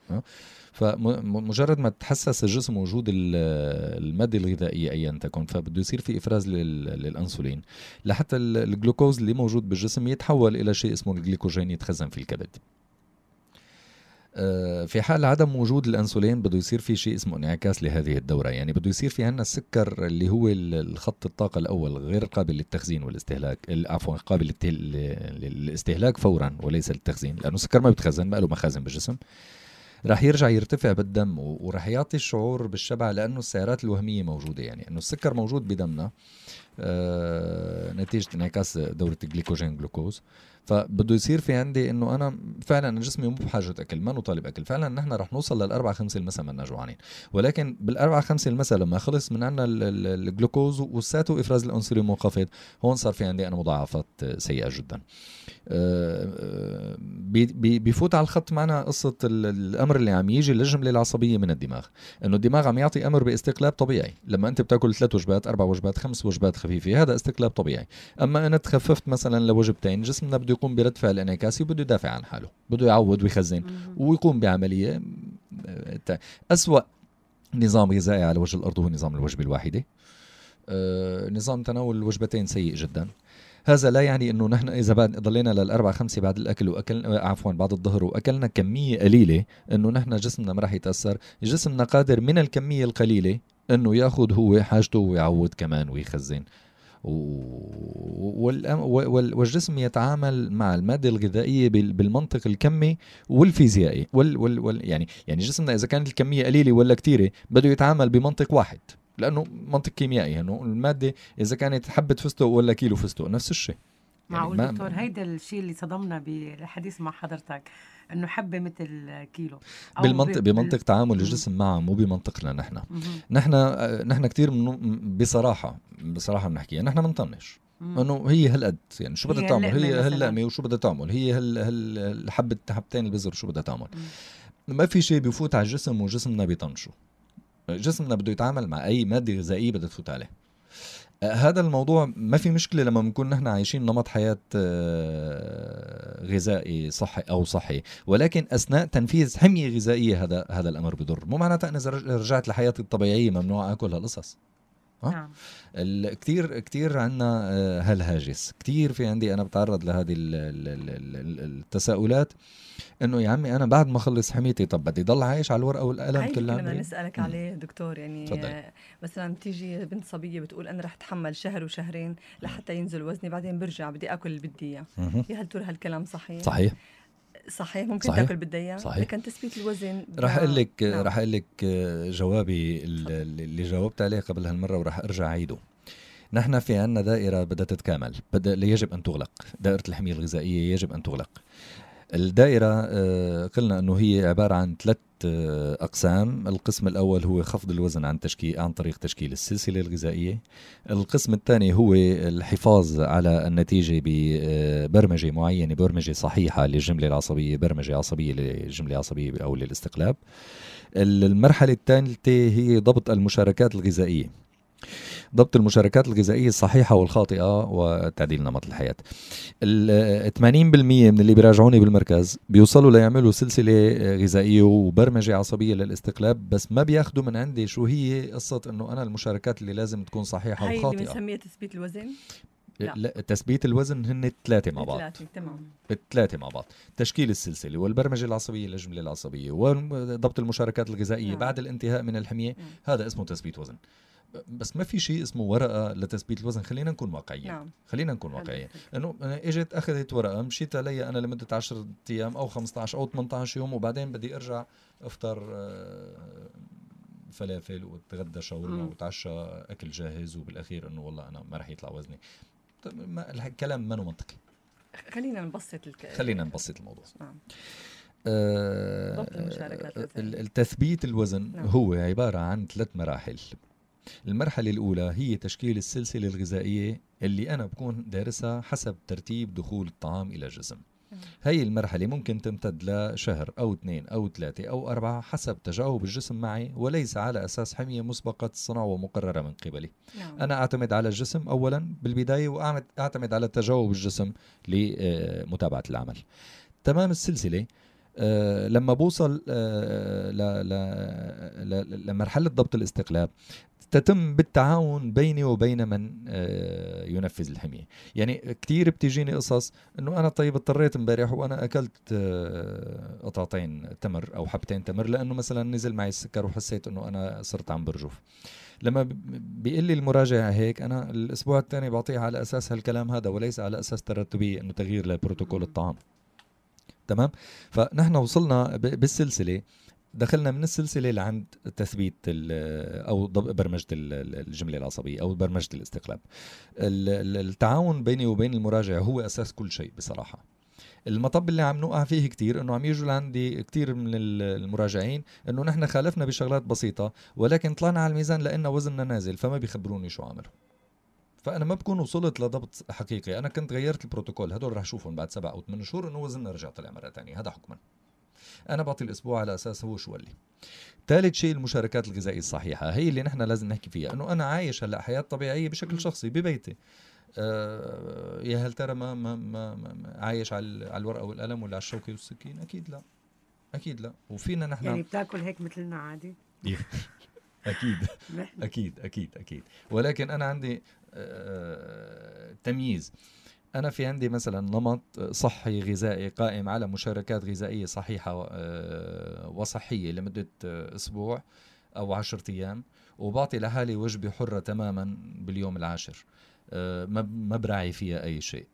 Speaker 4: فمجرد ما تحسس الجسم وجود المادة الغذائية أيا تكن فبده يصير في إفراز للأنسولين لحتى الجلوكوز اللي موجود بالجسم يتحول إلى شيء اسمه الجليكوجين يتخزن في الكبد. آه، في حال عدم وجود الأنسولين بده يصير في شيء اسمه انعكاس لهذه الدورة، يعني بده يصير في عنا السكر اللي هو ال- الخط الطاقة الأول غير قابل للتخزين والاستهلاك، ال- عفوا قابل للت- لل- للاستهلاك فورا وليس للتخزين، لأنه السكر ما بيتخزن، ما له مخازن بالجسم. راح يرجع يرتفع بالدم و- وراح يعطي الشعور بالشبع، لأنه السعرات الوهمية موجودة، يعني أنه السكر موجود بدمنا آه، نتيجة انعكاس دورة الجليكوجين جلوكوز. فبده يصير في عندي انه انا فعلا جسمي مو بحاجه اكل، ما طالب اكل، فعلا نحن رح نوصل للأربعة خمسة المساء منا جوعانين، ولكن بالأربعة خمسة المساء لما خلص من عنا ال- ال- الجلوكوز وساته افراز الانسولين منخفض، هون صار في عندي انا مضاعفات سيئه جدا. آه، بي- بي- بيفوت على الخط معنا قصه ال- الامر اللي عم يجي للجمله العصبيه من الدماغ، انه الدماغ عم يعطي امر باستقلاب طبيعي. لما انت بتاكل ثلاث وجبات، اربع وجبات، خمس وجبات خفيفه، هذا استقلاب طبيعي. اما انا تخففت مثلا لوجبتين، جسمنا بده يقوم برد فعل انعكاسي وبده يدافع عن حاله، بده يعوض ويخزن ويقوم بعمليه. آه، اسوأ نظام غذائي على وجه الارض هو نظام الوجبه الواحده. آه، نظام تناول الوجبتين سيء جدا. هذا لا يعني انه نحن اذا بعد ضلينا للأربعة خمسة بعد الاكل واكلنا، عفوا بعد الظهر، واكلنا كميه قليله، انه نحن جسمنا ما راح يتاثر. جسمنا قادر من الكميه القليله انه ياخذ هو حاجته ويعوض كمان ويخزن. و- والأم- وال- والجسم يتعامل مع الماده الغذائيه بال- بالمنطق الكمي والفيزيائي وال وال وال يعني يعني جسمنا اذا كانت الكميه قليله ولا كتيره بده يتعامل بمنطق واحد، لانه منطق كيميائي، انه الماده اذا كانت حبه فستق ولا كيلو فستق نفس الشيء.
Speaker 3: معقول
Speaker 4: ما-
Speaker 3: دكتور هيدا الشيء اللي صدمنا بالحديث مع حضرتك، انه حبه مثل كيلو أو
Speaker 4: بالمنطق
Speaker 3: ب-
Speaker 4: بمنطق تعامل
Speaker 3: مم.
Speaker 4: الجسم معه، مو بمنطقنا نحن.
Speaker 3: مهم.
Speaker 4: نحن آه، نحن كثير بصراحه بصراحه بنحكيها، نحن بنطنش
Speaker 3: مم.
Speaker 4: انه هي هالقد، يعني شو بدها
Speaker 3: هي
Speaker 4: تعمل،
Speaker 3: هاللقمة
Speaker 4: هي
Speaker 3: مثلاً.
Speaker 4: هاللقمه وشو بدها تعمل، هي هال هال الحبه حبتين البذر شو بدها تعمل.
Speaker 3: مم.
Speaker 4: ما في شيء بيفوت على الجسم وجسمنا بيطنشه. جسمنا بده يتعامل مع اي ماده غذائيه بدها تفوت عليه. آه، هذا الموضوع ما في مشكله لما بنكون نحن عايشين نمط حياه آه، غذائي صحي او صحي، ولكن اثناء تنفيذ حميه غذائيه هذا هذا الامر بضر. مو معناتها انا اذا رج- رجعت لحياتي الطبيعيه ممنوع اكل هالقصص. ها؟
Speaker 3: نعم.
Speaker 4: ال- كتير كتير عنا آه، هالهاجس كتير في عندي، انا بتعرض لهذه ال- ال- ال- ال- التساؤلات، انه يا عمي انا بعد ما اخلص حميتي طب بدي ضل عايش على الورقه والقلم
Speaker 2: هاي
Speaker 4: كل
Speaker 2: اللي بدنا
Speaker 4: عمري؟
Speaker 2: نسألك
Speaker 4: مم.
Speaker 2: عليه دكتور، يعني
Speaker 4: تفضلي.
Speaker 2: آه، مثلا بتيجي بنت صبية بتقول أنا رح أتحمل شهر وشهرين لحتى ينزل وزني، بعدين برجع بدي أكل اللي بدي إياه.
Speaker 4: مهم.
Speaker 2: يا هل ترى هالكلام صحيح؟
Speaker 4: صحيح.
Speaker 2: صحيح ممكن
Speaker 4: صحيح.
Speaker 2: تاكل بدي إياه،
Speaker 4: صحيح.
Speaker 2: لكن تثبيت الوزن
Speaker 4: راح
Speaker 2: ب-
Speaker 4: اقول لك
Speaker 2: نعم.
Speaker 4: راح اقول لك آه، جوابي ال- اللي جاوبت عليه قبل هالمره وراح ارجع اعيده. نحن في عنا دائره بدها تتكامل، بدها يجب ان تغلق. دائره الحميه الغذائيه يجب ان تغلق. الدائره آه، قلنا انه هي عباره عن ثلاث آه، اقسام. القسم الاول هو خفض الوزن عن تشكيل عن طريق تشكيل السلسله الغذائيه. القسم الثاني هو الحفاظ على النتيجه ببرمجه معينه، برمجه صحيحه للجمله العصبيه، برمجه عصبيه للجمله العصبيه او للاستقلاب. المرحله الثالثه هي ضبط المشاركات الغذائيه، ضبط المشاركات الغذائية الصحيحة والخاطئة وتعديل نمط الحياة. ال ثمانين بالمية من اللي بيراجعوني بالمركز بيوصلوا ليعملوا سلسلة غذائية وبرمجة عصبية للاستقلاب، بس ما بياخدوا من عندي شو هي قصة انه انا المشاركات اللي لازم تكون صحيحة
Speaker 2: هاي اللي
Speaker 4: وخاطئة.
Speaker 2: بنسميها تثبيت الوزن. لا.
Speaker 4: لا، تثبيت الوزن هن الثلاثة مع بعض.
Speaker 2: ثلاثة، تمام.
Speaker 4: الثلاثة مع بعض، تشكيل السلسلة والبرمجة العصبية للجملة العصبية وضبط المشاركات الغذائية
Speaker 2: نعم.
Speaker 4: بعد الانتهاء من الحمية،
Speaker 2: نعم.
Speaker 4: هذا اسمه تثبيت وزن. بس ما في شيء اسمه ورقة لتثبيت الوزن. خلينا نكون واقعيين.
Speaker 2: نعم.
Speaker 4: خلينا نكون واقعيين انه انا اجت اخذت ورقة مشيت عليها انا لمدة عشرة ايام او خمسة عشر او ثمانية عشر يوم، وبعدين بدي ارجع افطر آه، فلافل واتغدى شاورما
Speaker 3: مم.
Speaker 4: وتعشى اكل جاهز، وبالاخير انه والله انا ما رح يطلع وزني. طب ما الكلام ما منطقي.
Speaker 2: خلينا نبسط الك...
Speaker 4: خلينا نبسط الموضوع.
Speaker 2: نعم.
Speaker 4: آه،
Speaker 2: ضبط المشاركات الغذائية.
Speaker 4: ال- التثبيت الوزن
Speaker 2: نعم.
Speaker 4: هو عبارة عن ثلاث مراحل. المرحلة الأولى هي تشكيل السلسلة الغذائية اللي أنا بكون دارسها حسب ترتيب دخول الطعام إلى الجسم.
Speaker 2: نعم.
Speaker 4: هاي المرحلة ممكن تمتد لشهر أو اثنين أو ثلاثة أو أربعة حسب تجاوب الجسم معي، وليس على أساس حمية مسبقة الصنع ومقررة من قبلي.
Speaker 2: نعم.
Speaker 4: أنا أعتمد على الجسم أولا بالبداية، وأعتمد على تجاوب الجسم لمتابعة العمل. تمام السلسلة أه لما بوصل أه ل- ل- ل- لمرحلة ضبط الاستقلاب تتم بالتعاون بيني وبين من أه ينفذ الحمية. يعني كتير بتجيني قصص انه انا طيب اضطريت امبارح وانا اكلت أه قطعتين تمر او حبتين تمر لانه مثلا نزل معي السكر وحسيت انه انا صرت عم برجف. لما ب- بيقول لي المراجع هيك انا الاسبوع الثاني بعطيه على اساس هالكلام هذا وليس على اساس ترتبيه انه تغيير لبروتوكول الطعام. تمام. فنحن وصلنا ب- بالسلسله، دخلنا من السلسله لعند تثبيت ال- او ضب- برمجه ال- ال- الجمله العصبيه او برمجه الاستقلاب. ال- ال- التعاون بيني وبين المراجع هو اساس كل شيء بصراحه. المطب اللي عم نوقع فيه كتير انه عم يجوا لعندي كتير من ال- المراجعين انه نحن خالفنا بشغلات بسيطه ولكن طلعنا على الميزان لقينا وزننا نازل فما بيخبروني شو عملوا. فانا ما بكون وصلت لضبط حقيقي، انا كنت غيرت البروتوكول هدول رح اشوفهم بعد سبع او ثمان شهور انه وزننا رجع طلع مره ثانيه، هذا حكما. انا بعطي الاسبوع على اساس هو شو قال لي. ثالث شيء المشاركات الغذائيه الصحيحه، هي اللي نحن لازم نحكي فيها، انه انا عايش هلا حياه طبيعيه بشكل شخصي ببيتي. آه يا هل ترى ما, ما, ما, ما عايش على على الورقه والقلم ولا على الشوكه والسكين؟ اكيد لا، اكيد لا. وفينا نحن
Speaker 3: يعني بتاكل هيك مثلنا عادي؟
Speaker 4: اكيد
Speaker 3: نحن
Speaker 4: اكيد اكيد اكيد ولكن انا عندي آه تمييز. انا في عندي مثلا نمط صحي غذائي قائم على مشاركات غذائيه صحيحه آه وصحيه لمده آه اسبوع او عشرة ايام، وبعطي لحالي وجبه حره تماما باليوم العاشر. آه ما ما براعي فيها اي شيء.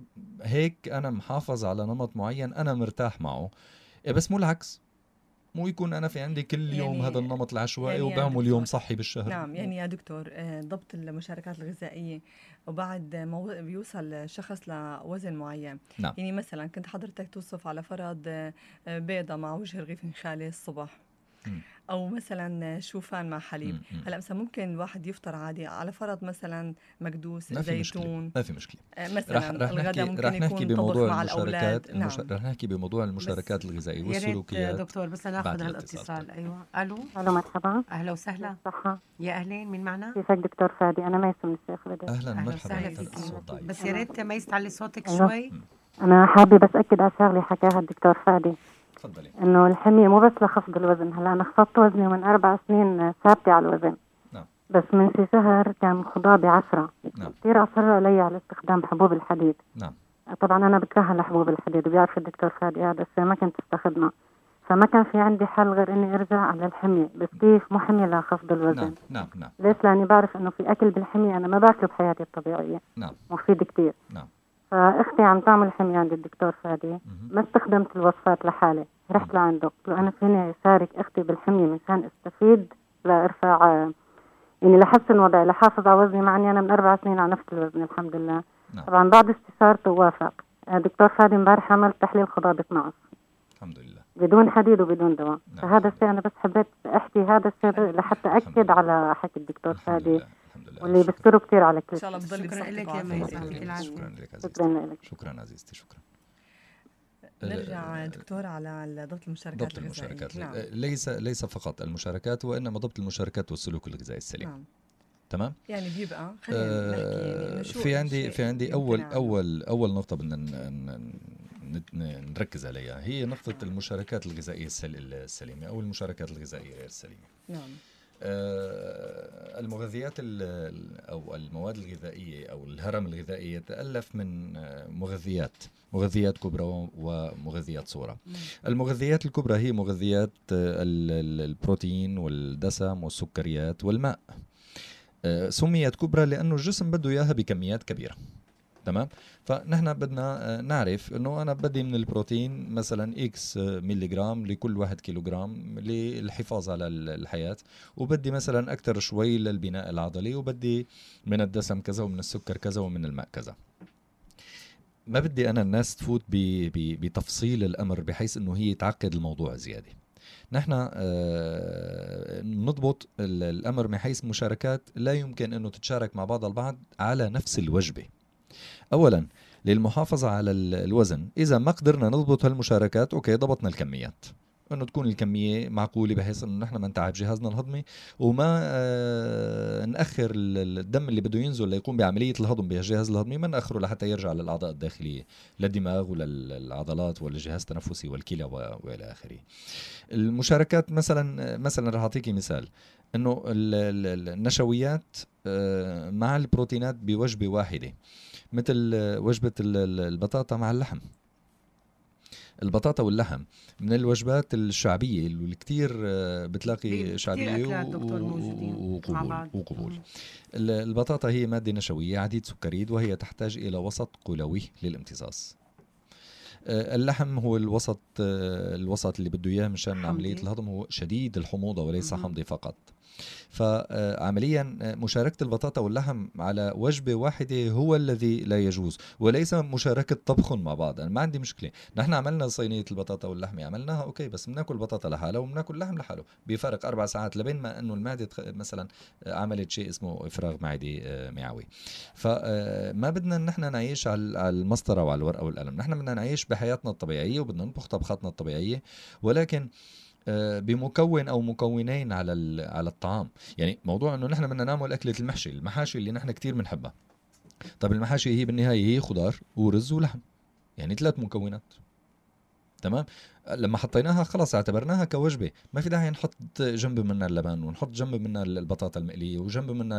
Speaker 4: هيك انا محافظ على نمط معين انا مرتاح معه. إيه بس مو العكس، مو يكون انا في عندي كل يوم
Speaker 2: يعني-
Speaker 4: هذا النمط العشوائي
Speaker 2: يعني يا
Speaker 4: وبعمل
Speaker 2: دكتور-
Speaker 4: يوم صحي بالشهر.
Speaker 2: نعم يعني يا دكتور آه، ضبط المشاركات الغذائية وبعد ما و- بيوصل الشخص لوزن معين.
Speaker 4: نعم.
Speaker 2: يعني مثلا كنت حضرتك توصف على فرض آه، آه، بيضة مع وجه رغيف نخالي الصبح،
Speaker 4: مم.
Speaker 2: او مثلا شوفان مع حليب.
Speaker 4: مم. مم.
Speaker 2: هلا مثلا ممكن الواحد يفطر عادي على فرض مثلا مكدوس
Speaker 4: ما في مشكلة،
Speaker 2: زيتون
Speaker 4: ما في مشكلة.
Speaker 2: آه،
Speaker 4: رح
Speaker 2: مثلا
Speaker 4: رح نحكي
Speaker 2: الغداء ممكن
Speaker 4: رح نحكي
Speaker 2: يكون طبخ
Speaker 4: بموضوع
Speaker 2: مع
Speaker 4: المشاركات
Speaker 2: الاولاد.
Speaker 4: المش...
Speaker 2: نعم
Speaker 4: رح نحكي بموضوع المشاركات الغذائية
Speaker 3: يا ريت
Speaker 4: والسلوكيات.
Speaker 3: دكتور بس ناخذ
Speaker 4: بعد
Speaker 3: هالاتصال.
Speaker 4: الاتصال.
Speaker 3: ايوه الو،
Speaker 6: الو مرحبا.
Speaker 3: اهلا وسهلا.
Speaker 6: صحة،
Speaker 3: يا اهلين، مين معنا؟
Speaker 6: كيفك دكتور فادي؟ انا ميسة من الشيخ بدر.
Speaker 4: اهلا
Speaker 3: اهلا
Speaker 4: مرحبا.
Speaker 3: وسهلا
Speaker 4: هلا
Speaker 3: فيكي.
Speaker 4: الصوت ضعيف.
Speaker 3: بس يا ريت ما يستعلي صوتك
Speaker 6: أيوة.
Speaker 3: شوي.
Speaker 6: انا حابة بس اكد على شغلة حكاها الدكتور فادي،
Speaker 4: تفضلي.
Speaker 6: انه الحمية مو بس لخفض الوزن. هلا انا خفضت وزني من اربع سنين ثابتة على الوزن.
Speaker 4: نعم.
Speaker 6: بس من شي شهر كان خضابي عشرة.
Speaker 4: نعم.
Speaker 6: كثير اصر علي على استخدام حبوب الحديد.
Speaker 4: نعم.
Speaker 6: طبعا انا بكره لحبوب الحديد وبيعرف الدكتور فادي هذا الشيء، ما كنت استخدمه. فما كان في عندي حل غير اني ارجع على الحمية. بس كيف؟ مو حمية لخفض الوزن.
Speaker 4: نعم. نعم. نعم.
Speaker 6: ليش؟ لاني بعرف انه في اكل بالحمية انا ما باكله بحياتي الطبيعية،
Speaker 4: نعم.
Speaker 6: مفيد كتير.
Speaker 4: نعم.
Speaker 6: فاختي عم تعمل حمية عند الدكتور فادي،
Speaker 4: مهم.
Speaker 6: ما استخدمت الوصفات لحالي، رحت لعنده قلت له انا فيني اشارك اختي بالحمية مشان استفيد لارفع، يعني لحسن وضعي، لحافظ على وزني، مع اني انا من اربع سنين على نفس الوزن الحمد لله.
Speaker 4: نعم.
Speaker 6: طبعا بعد استشارته وافق. آه، دكتور فادي امبارح عمل تحليل خضاب اثناشر
Speaker 4: الحمد لله.
Speaker 6: بدون حديد وبدون دواء.
Speaker 4: نعم.
Speaker 6: فهذا الشيء انا بس حبيت احكي هذا الشيء لحتى
Speaker 4: الحمد
Speaker 6: اكد
Speaker 4: لله.
Speaker 6: على حكي الدكتور
Speaker 4: الحمد
Speaker 6: فادي،
Speaker 4: لله. الحمد لله.
Speaker 6: واللي
Speaker 4: شكراً.
Speaker 6: بشكره كثير على كل
Speaker 2: ان شاء الله
Speaker 6: شيء.
Speaker 2: بضل
Speaker 3: شكراً
Speaker 2: بصحتك
Speaker 3: لك يا
Speaker 2: وعافيتك.
Speaker 3: ميسة. يعطيك العافية.
Speaker 4: شكرا لك عزيزتي.
Speaker 6: شكرا لك.
Speaker 4: شكرا عزيزتي. شكرا.
Speaker 2: نرجع دكتور على ضبط المشاركات
Speaker 4: ضبط
Speaker 2: الغذائية.
Speaker 4: المشاركات
Speaker 2: نعم.
Speaker 4: ليس ليس فقط المشاركات وانما ضبط المشاركات والسلوك الغذائي السليم.
Speaker 2: نعم.
Speaker 4: تمام.
Speaker 2: يعني بيبقى خلينا نحكي يعني إنه
Speaker 4: آه
Speaker 2: شو
Speaker 4: في عندي
Speaker 2: الشيء
Speaker 4: في عندي
Speaker 2: يمكن
Speaker 4: اول
Speaker 2: نعمله؟
Speaker 4: اول اول نقطه بدنا ن- ن- ن- نركز عليها هي نقطه المشاركات الغذائيه السل- السليمه او المشاركات الغذائيه غير السليمه.
Speaker 2: نعم.
Speaker 4: آه، المغذيات ال- او المواد الغذائيه او الهرم الغذائي يتالف من آه، مغذيات مغذيات كبرى و- ومغذيات صغرى. المغذيات الكبرى هي مغذيات آه، ال- ال- البروتين والدسم والسكريات والماء. آه، سميت كبرى لانه الجسم بده اياها بكميات كبيره. تمام. فنحن بدنا آه، نعرف انه انا بدي من البروتين مثلا اكس آه، ملي جرام لكل واحد كيلو جرام للحفاظ على ال- الحياه، وبدي مثلا اكثر شوي للبناء العضلي، وبدي من الدسم كذا ومن السكر كذا ومن الماء كذا. ما بدي انا الناس تفوت ب- ب- بتفصيل الامر بحيث انه هي تعقد الموضوع زياده. نحن آه، نضبط ال- الامر من حيث مشاركات لا يمكن انه تتشارك مع بعض البعض على نفس الوجبه. اولا للمحافظه على ال- الوزن، اذا ما قدرنا نضبط هالمشاركات اوكي ضبطنا الكميات، انه تكون الكميه معقوله بحيث انه نحن ما نتعب جهازنا الهضمي وما آه ناخر الدم اللي بده ينزل ليقوم بعمليه الهضم بالجهاز الهضمي، ما ناخره لحتى يرجع للاعضاء الداخليه للدماغ وللعضلات والجهاز التنفسي والكلى والى اخره. المشاركات مثلا مثلا رح اعطيكي مثال انه النشويات مع البروتينات بوجبه واحده، مثل وجبه البطاطا مع اللحم. البطاطا واللحم من الوجبات الشعبيه اللي كتير بتلاقي شعبيه وقبول وقبول البطاطا هي ماده نشويه عديد سكريد وهي تحتاج الى وسط قلوي للامتصاص. اللحم هو الوسط الوسط اللي بده اياه مشان عمليه الهضم، هو شديد الحموضه وليس حمضي فقط. فعمليا مشاركة البطاطا واللحم على وجبة واحدة هو الذي لا يجوز، وليس مشاركة طبخهم مع بعض. أنا ما عندي مشكلة، نحن عملنا صينية البطاطا واللحم عملناها أوكي، بس بناكل بطاطا لحاله وبناكل لحم لحاله بفرق أربع ساعات لبين ما أنه المعدة مثلا عملت شيء اسمه إفراغ معدي معوي. فما بدنا نحن نعيش على المسطرة وعلى الورقة والقلم، نحن بدنا نعيش بحياتنا الطبيعية وبدنا نطبخ طبخاتنا الطبيعية، ولكن بمكون او مكونين على على الطعام. يعني موضوع انه نحن بدنا نعمل اكله المحشي، المحاشي اللي نحن كتير بنحبها. طب المحاشي هي بالنهايه هي خضار ورز ولحم، يعني ثلاث مكونات، تمام. لما حطيناها خلاص اعتبرناها كوجبه، ما في داعي نحط جنب منها اللبن ونحط جنب منها البطاطا المقليه وجنب منها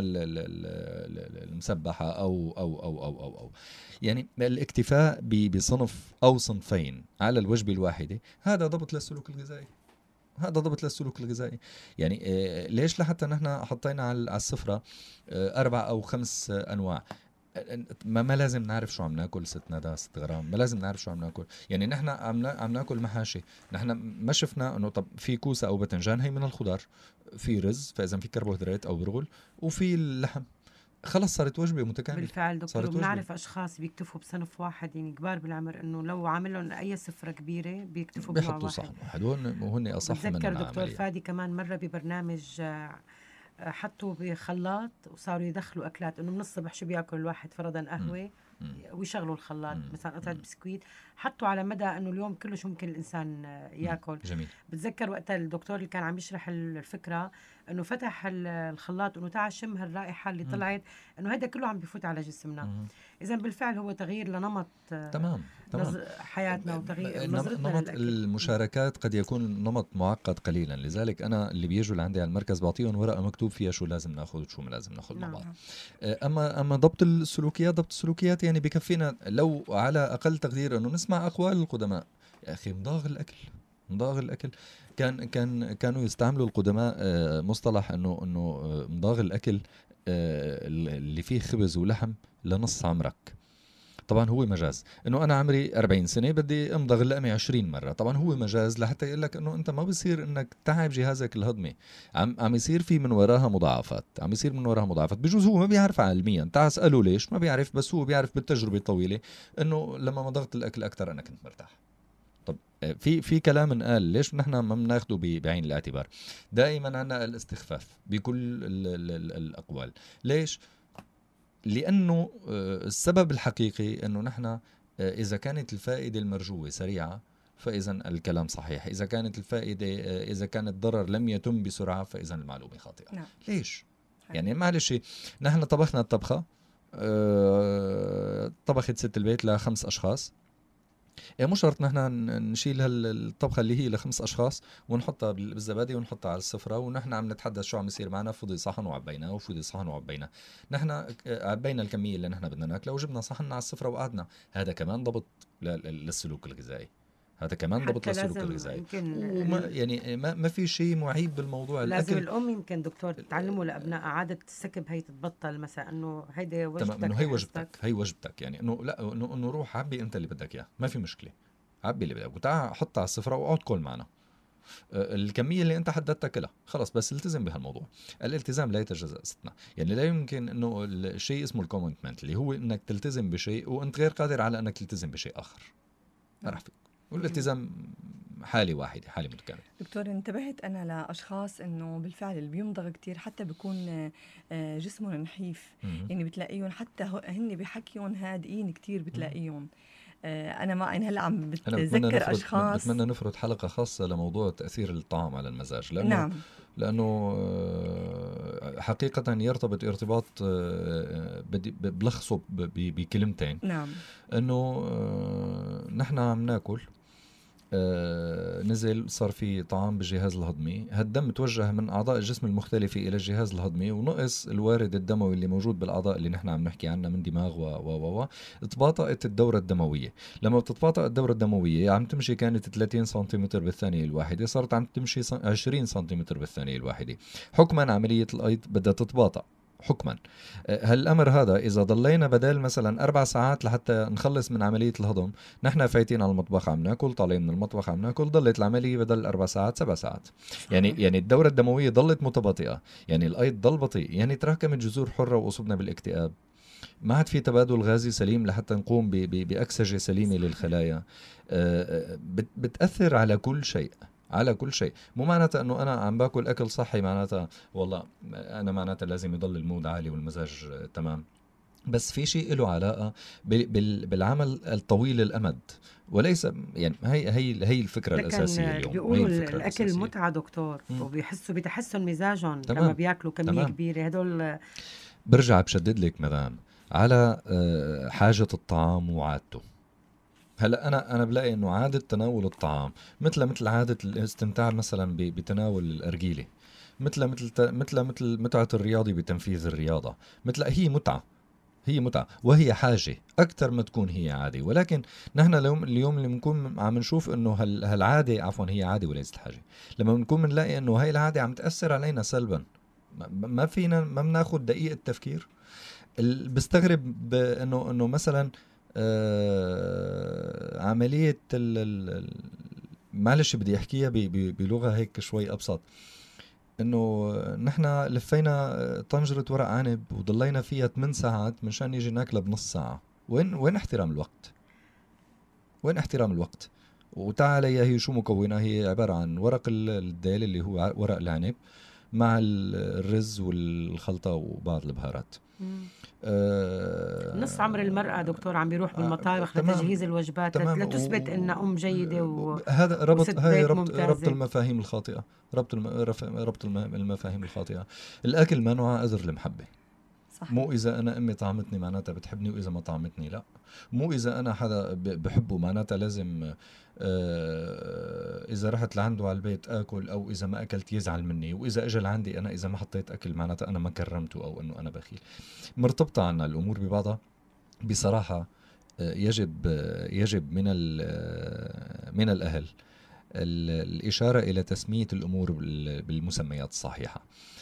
Speaker 4: المسبحه او او او او او, أو. يعني الاكتفاء بصنف او صنفين على الوجبه الواحده هذا ضبط للسلوك الغذائي، هذا ضبط للسلوك الغذائي. يعني آه ليش لحتى نحن حطينا على السفرة آه أربع أو خمس آه أنواع؟ ما, ما لازم نعرف شو عم ناكل ستنا دا ست غرام، ما لازم نعرف شو عم ناكل. يعني نحن عم عم ناكل محاشي، نحن ما شفنا انه طب في كوسة او باذنجان هي من الخضار، في رز فاذا في كربوهيدرات او برغل، وفي اللحم، خلص صارت وجبه متكامله.
Speaker 3: بالفعل دكتور، بنعرف اشخاص بيكتفوا بصنف واحد، يعني كبار بالعمر، انه لو عامل لهم اي سفره كبيره بيكتفوا بنوع واحد،
Speaker 4: بيحطوا صحن واحد وهن وهن اصح من
Speaker 3: بتذكر دكتور فادي كمان مره ببرنامج حطوا بخلاط وصاروا يدخلوا اكلات، انه من الصبح شو بياكل الواحد، فرضا قهوه ويشغلوا الخلاط مثلا قطعه بسكويت، حطوا على مدى انه اليوم كله شو ممكن الانسان ياكل.
Speaker 4: جميل.
Speaker 3: بتذكر وقتها الدكتور اللي كان عم يشرح الفكره انه فتح الخلاط انه تعال شم هالرائحه اللي طلعت، انه هذا كله عم بفوت على جسمنا. اذا بالفعل هو تغيير لنمط
Speaker 4: تمام تمام
Speaker 3: حياتنا وتغيير
Speaker 4: نظرتنا نمط المشاركات قد يكون نمط معقد قليلا، لذلك انا اللي بيجوا لعندي على المركز بعطيهم ورقه مكتوب فيها شو لازم ناخذ وشو ما لازم ناخذ مع بعض. اما اما ضبط السلوكيات ضبط السلوكيات يعني بكفينا لو على اقل تقدير انه نسمع اقوال القدماء. يا اخي مضاغ الاكل، مضاغ الاكل كان كان كانوا يستعملوا القدماء مصطلح انه انه مضاغ الاكل اللي فيه خبز ولحم لنص عمرك. طبعا هو مجاز، انه انا عمري أربعين سنه بدي امضغ اللقمه عشرين مره، طبعا هو مجاز لحتى يقول لك انه انت ما بصير انك تعب جهازك الهضمي، عم عم يصير في من وراها مضاعفات، عم يصير من وراها مضاعفات. بجوز هو ما بيعرف علميا، تعال اساله ليش ما بيعرف، بس هو بيعرف بالتجربه الطويله انه لما مضغت الاكل اكثر انا كنت مرتاح. طب في في كلام انقال، ليش نحن ما بناخده بعين الاعتبار؟ دائما عندنا الاستخفاف بكل ال ال ال الاقوال. ليش؟ لأنه السبب الحقيقي أنه نحن إذا كانت الفائدة المرجوة سريعة فإذا الكلام صحيح، إذا كانت الفائدة إذا كان الضرر لم يتم بسرعة فإذا المعلومة خاطئة. نعم. ليش؟ يعني معلش نحن طبخنا الطبخة، طبخت ست البيت لخمس أشخاص، يعني مو شرط نحن نشيل هالطبخة اللي هي لخمس أشخاص ونحطها بالزبادي ونحطها على السفرة ونحن عم نتحدث شو عم يصير معنا، فضي صحن وعبينا وفضي صحن وعبينا، نحن عبينا الكمية اللي نحن بدنا ناكلها وجبنا صحننا على السفرة وقعدنا. هذا كمان ضبط للسلوك الغذائي، هذا كمان ضبط للسلوك الغذائي. وما يعني ما, ما في شيء معيب بالموضوع.
Speaker 3: لازم
Speaker 4: الأكل
Speaker 3: الأم يمكن دكتور تعلموا لأبناء عادة السكب هي تتبطل مثلا، إنه هيدا وجبتك،
Speaker 4: تمام، إنه هي وجبتك، هي وجبتك، يعني إنه لا إنه إنه روح عبي أنت اللي بدك إياه، ما في مشكلة، عبي اللي بدك وتعال حطها على السفرة واقعد كل معنا الكمية اللي أنت حددتها كلها، خلاص بس التزم بهالموضوع. الالتزام لا يتجزأ ستنا، يعني لا يمكن إنه الشيء اسمه الكوميتمنت اللي هو إنك تلتزم بشيء وأنت غير قادر على إنك تلتزم بشيء آخر، ما راح فيك. والالتزام حالة واحدة، حالة متكاملة.
Speaker 2: دكتور انتبهت أنا لأشخاص إنه بالفعل اللي بيمضغ كتير حتى بيكون جسمهم نحيف، يعني بتلاقيهم حتى هن بحكيهم هادئين كتير بتلاقيهم. آه، انا ما يعني هلا عم
Speaker 4: أنا بتمنى
Speaker 2: بتذكر
Speaker 4: نفرض
Speaker 2: اشخاص.
Speaker 4: بتمنى نفرض حلقة خاصة لموضوع تأثير الطعام على المزاج، لأنه
Speaker 2: نعم.
Speaker 4: لأنه آه، حقيقة يرتبط ارتباط آه، بدي بلخصه ب- ب- بكلمتين،
Speaker 2: نعم.
Speaker 4: إنه آه، نحن عم ناكل، آه، نزل صار في طعام بالجهاز الهضمي، هالدم توجه من أعضاء الجسم المختلفة إلى الجهاز الهضمي، ونقص الوارد الدموي اللي موجود بالأعضاء اللي نحن عم نحكي عنها من دماغ و و و و تباطأت الدورة الدموية. لما بتتباطأ الدورة الدموية عم تمشي كانت ثلاثين سنتيمتر بالثانية الواحدة، صارت عم تمشي عشرين سنتيمتر بالثانية الواحدة. حكما عملية الأيض بدها تتباطأ حكما. هالأمر هذا إذا ضلينا بدل مثلا أربع ساعات لحتى نخلص من عملية الهضم، نحن فايتين على المطبخ عم ناكل، طالعين من المطبخ عم ناكل، ضلت العملية بدل أربع ساعات سبع ساعات. يعني يعني الدورة الدموية ضلت متباطئة، يعني الأيض ضل بطيء، يعني تراكمت جذور حرة وأصبنا بالاكتئاب. ما عاد في تبادل غازي سليم لحتى نقوم ب- ب- بأكسجة سليمة للخلايا. آه، بت- بتأثر على كل شيء، على كل شيء. مو معناتها انه انا عم باكل اكل صحي معناتها والله انا معناتها لازم يضل المود عالي والمزاج آه، تمام، بس في شيء له علاقة بال- بال- بالعمل الطويل الأمد، وليس يعني هي هي هي الفكرة
Speaker 3: لكن
Speaker 4: الأساسية اليوم.
Speaker 3: بيقولوا
Speaker 4: هي الفكرة
Speaker 3: الاكل
Speaker 4: الأساسية.
Speaker 3: متعه دكتور،
Speaker 4: مم.
Speaker 3: وبيحسوا بتحسن مزاجهم
Speaker 4: تمام.
Speaker 3: لما بياكلوا كميه
Speaker 4: تمام.
Speaker 3: كبيره هدول.
Speaker 4: برجع بشدد لك مدام على آه، حاجة الطعام وعادته. هلا انا انا بلاقي انه عاده تناول الطعام مثل مثل عاده الاستمتاع مثلا ب- بتناول الارجيله، مثل مثل ت- مثل مثل متعه الرياضي بتنفيذ الرياضه، مثل هي متعه، هي متعه وهي حاجه اكثر ما تكون هي عاده. ولكن نحن اليوم اليوم اللي بنكون عم نشوف انه هال- هالعاده عفوا هي عاده وليست حاجه، لما بنكون بنلاقي انه هاي العاده عم تاثر علينا سلبا، ما- ما فينا ما بناخذ دقيقه تفكير. ال- بستغرب انه انه مثلا آه عملية ال ال معلش بدي احكيها ب- ب- بلغة هيك شوي ابسط، انه نحن لفينا طنجرة ورق عنب وضلينا فيها ثمان ساعات منشان نيجي ناكلها بنص ساعة. وين وين احترام الوقت؟ وين احترام الوقت؟ وتعالى هي شو مكونها؟ هي عبارة عن ورق ال- الديل اللي هو ع- ورق العنب مع ال- الرز والخلطة وبعض البهارات. آه،
Speaker 3: نص عمر المرأة دكتور عم بيروح بالمطابخ
Speaker 4: تمام.
Speaker 3: لتجهيز الوجبات
Speaker 4: تمام.
Speaker 3: لتثبت انها ام جيدة و...
Speaker 4: هذا ربط
Speaker 3: وست
Speaker 4: هاي
Speaker 3: بيت
Speaker 4: ربط
Speaker 3: ممتازة.
Speaker 4: ربط المفاهيم الخاطئة، ربط الم... رف- ربط الم- المفاهيم الخاطئة. الأكل ما نوع أذر المحبة.
Speaker 2: صحيح.
Speaker 4: مو إذا أنا أمي طعمتني معناتها بتحبني، وإذا ما طعمتني لا. مو إذا أنا حدا ب- بحبه معناتها لازم آه إذا رحت لعنده على البيت آكل، أو إذا ما أكلت يزعل مني، وإذا أجل عندي أنا إذا ما حطيت أكل معناتها أنا ما كرمته أو أنه أنا بخيل. مرتبطة عنا الأمور ببعضها بصراحة. آه، يجب آه، يجب من ال- آه، من الأهل ال- الإشارة إلى تسمية الأمور بال- بالمسميات الصحيحة.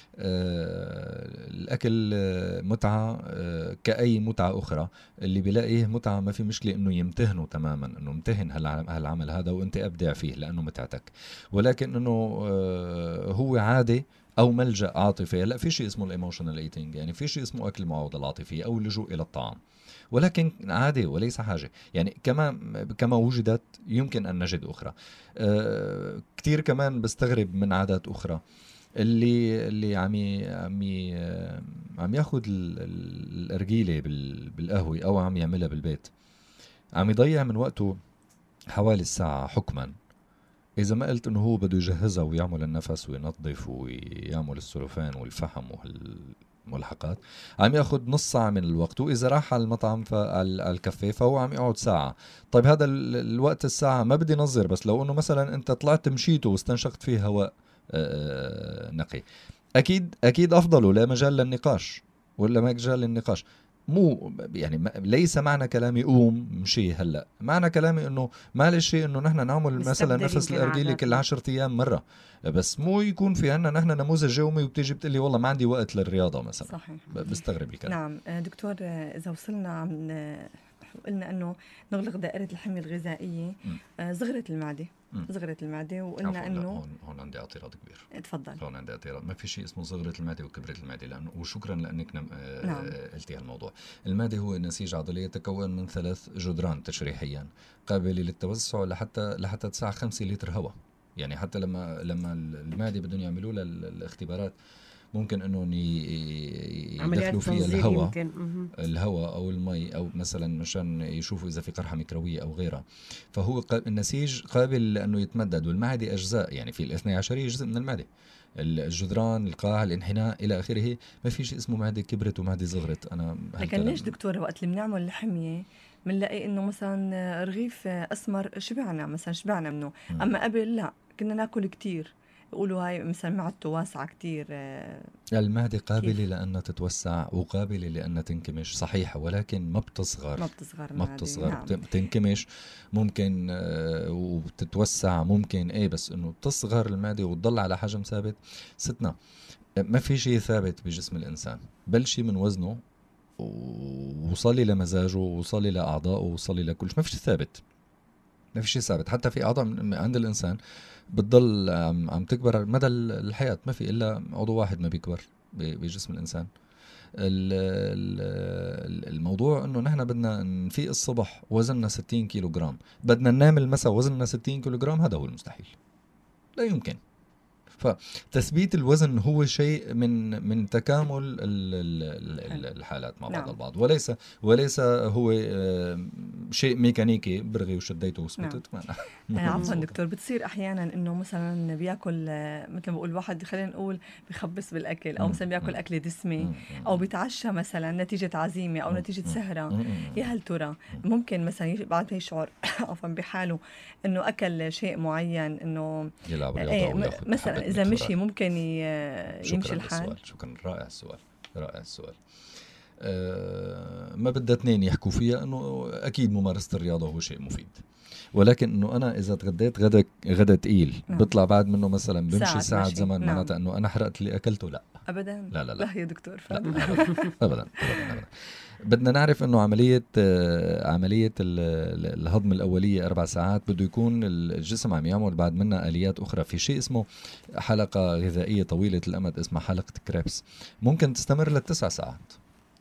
Speaker 4: آه، الأكل آه، متعة آه، كأي متعة أخرى. اللي بيلاقيه متعة ما في مشكلة إنه يمتهنه تماما، إنه امتهن هالع- هالعمل هذا وأنت أبدع فيه لأنه متعتك. ولكن إنه آه، هو عادة أو ملجأ عاطفي. لا، في شيء اسمه الايموشنال ايتينج، يعني في شيء اسمه أكل المعوضة العاطفية أو اللجوء إلى الطعام، ولكن عادة وليس حاجة. يعني كما كما وجدت يمكن أن نجد أخرى. أه كتير كمان بستغرب من عادات أخرى اللي اللي عم ي- عم ي- عم ياخد ال- ال- الأرجيلة بال- بالقهوة أو عم يعملها بالبيت، عم يضيع من وقته حوالي الساعة حكما. إذا ما قلت إنه هو بده يجهزها ويعمل النفس وينظف ويعمل السلوفان والفحم والملحقات، عم ياخد نص ساعة من الوقت. وإذا راح على المطعم على الكافيه فهو عم يقعد ساعة. طيب هذا ال- الوقت الساعة ما بدي نظر، بس لو إنه مثلا أنت طلعت مشيته واستنشقت فيه هواء آه، نقي، أكيد أكيد أفضل، لا مجال للنقاش ولا مجال للنقاش. مو يعني ما- ليس معنى كلامي قوم مشي هلا، معنى كلامي انه معلش انه نحن نعمل مثلا
Speaker 3: نستبدل
Speaker 4: نفس
Speaker 3: يمكن
Speaker 4: الارجيله كل
Speaker 3: عاداتنا.
Speaker 4: عشرة ايام مره، بس مو يكون في عنا نحن نموذج يومي وبتيجي بتقلي والله ما عندي وقت للرياضه مثلا.
Speaker 2: صحيح.
Speaker 4: ب- بستغرب الكلام.
Speaker 2: نعم آه، دكتور، آه، إذا وصلنا عم ن- قلنا أنه نغلق دائرة الحمية الغذائية،
Speaker 4: مم.
Speaker 2: آه، صغرة المعدة،
Speaker 4: مم.
Speaker 2: صغرة المعدة، وقلنا
Speaker 4: عفواً، لا،
Speaker 2: أنه
Speaker 4: هون هون عندي اعتراض كبير.
Speaker 2: تفضل.
Speaker 4: هون عندي اعتراض. ما في شيء اسمه صغرة المعدة وكبرة المعدة، لأنه وشكرا لأنك نم... آه
Speaker 2: نعم.
Speaker 4: قلتي هالموضوع. المعدة هو نسيج عضلي يتكون من ثلاث جدران تشريحيا قابلة للتوسع لحتى لحتى تسع خمسة لتر هواء. يعني حتى لما لما المعدة بدهم يعملوا لها ال- الاختبارات ممكن انه ي-
Speaker 3: عمليات
Speaker 4: يدخلوا فيها
Speaker 3: تنظيف
Speaker 4: الهواء
Speaker 3: يمكن. مهم.
Speaker 4: الهواء او المي، او مثلا مشان يشوفوا اذا في قرحه ميكروبيه او غيرها. فهو ق- النسيج قابل لانه يتمدد، والمعده اجزاء، يعني في الاثني عشريه جزء من المعده، الجدران، القاع، الانحناء الى اخره. ما في شيء اسمه معده كبرت ومعده صغرت. انا
Speaker 2: لكن
Speaker 4: هالكلام-
Speaker 2: ليش دكتور وقت اللي بنعمل الحمية بنلاقي انه مثلا رغيف اسمر شبعنا مثلا شبعنا منه،
Speaker 4: مم.
Speaker 2: اما قبل لا كنا ناكل كتير، يقولوا هاي مثلا معدته واسعة كتير. آه،
Speaker 4: المعده قابله
Speaker 2: كيف؟
Speaker 4: لانها تتوسع وقابله لانها تنكمش، صحيحه، ولكن ما بتصغر.
Speaker 2: ما بتصغر
Speaker 4: ما
Speaker 2: المعدة.
Speaker 4: بتصغر،
Speaker 2: نعم.
Speaker 4: بت- بتنكمش ممكن آه، وبتتوسع ممكن ايه، بس انه تصغر المعده وتضل على حجم ثابت. ستنا ما في شيء ثابت بجسم الانسان، بل شيء من وزنه ووصلي لمزاجه ووصلي لاعضائه ووصلي لكل شيء. ما في شيء ثابت، ما في شيء ثابت. حتى في اعضاء من- عند الانسان بتضل عم, عم تكبر مدى الحياه، ما في الا عضو واحد ما بيكبر ب- بجسم الانسان. ال- ال- الموضوع انه نحن بدنا نفيق الصبح وزننا ستين كيلو جرام، بدنا ننام المساء وزننا ستين كيلو جرام، هذا هو المستحيل، لا يمكن. فتثبيت الوزن هو شيء من من تكامل ال- ال- ال- الحالات مع بعض
Speaker 2: نعم.
Speaker 4: البعض، وليس وليس هو آه، شيء ميكانيكي برغي وشديته وثبتت.
Speaker 2: آه،
Speaker 4: نعم.
Speaker 2: عفوا دكتور، بتصير احيانا انه مثلا بياكل آه، مثل ما بقول واحد، خلينا نقول بخبص بالاكل، او
Speaker 4: مم.
Speaker 2: مثلا بياكل
Speaker 4: مم.
Speaker 2: اكله دسمه،
Speaker 4: مم.
Speaker 2: او بيتعشى مثلا نتيجه عزيمه او
Speaker 4: مم.
Speaker 2: نتيجه
Speaker 4: مم.
Speaker 2: سهره.
Speaker 4: مم.
Speaker 2: يا هل ترى ممكن مثلا يج- بعد ما يشعر عفوا بحاله انه اكل شيء معين، انه
Speaker 4: يلعب رياضة
Speaker 2: ايه
Speaker 4: أو
Speaker 2: م-
Speaker 4: ياخذ
Speaker 2: مثلا
Speaker 4: حبة
Speaker 2: اذا
Speaker 4: مكسرات.
Speaker 2: مشي ممكن ي- يمشي
Speaker 4: شكرا
Speaker 2: الحال؟
Speaker 4: للسؤال، شكرا، رائع السؤال، رائع السؤال. أه ما بدها اثنين يحكوا فيها، انه اكيد ممارسه الرياضه هو شيء مفيد، ولكن انه انا اذا تغديت غدا غدا ثقيل
Speaker 2: نعم.
Speaker 4: بطلع بعد منه مثلا بمشي
Speaker 2: ساعة
Speaker 4: ساعه
Speaker 2: مشي.
Speaker 4: زمن،
Speaker 2: نعم.
Speaker 4: معناتها انه انا حرقت اللي اكلته؟ لا
Speaker 2: ابدا.
Speaker 4: لا لا لا.
Speaker 2: لا يا دكتور،
Speaker 4: لا
Speaker 2: فعلا.
Speaker 4: ابدا ابدا ابدا, أبداً. بدنا نعرف انه عمليه آه، عمليه ال- ال- الهضم الاوليه اربع ساعات، بده يكون الجسم عم يعمل بعد منها اليات اخرى. في شيء اسمه حلقه غذائيه طويله الامد اسمها حلقه كريبس، ممكن تستمر للتسع ساعات،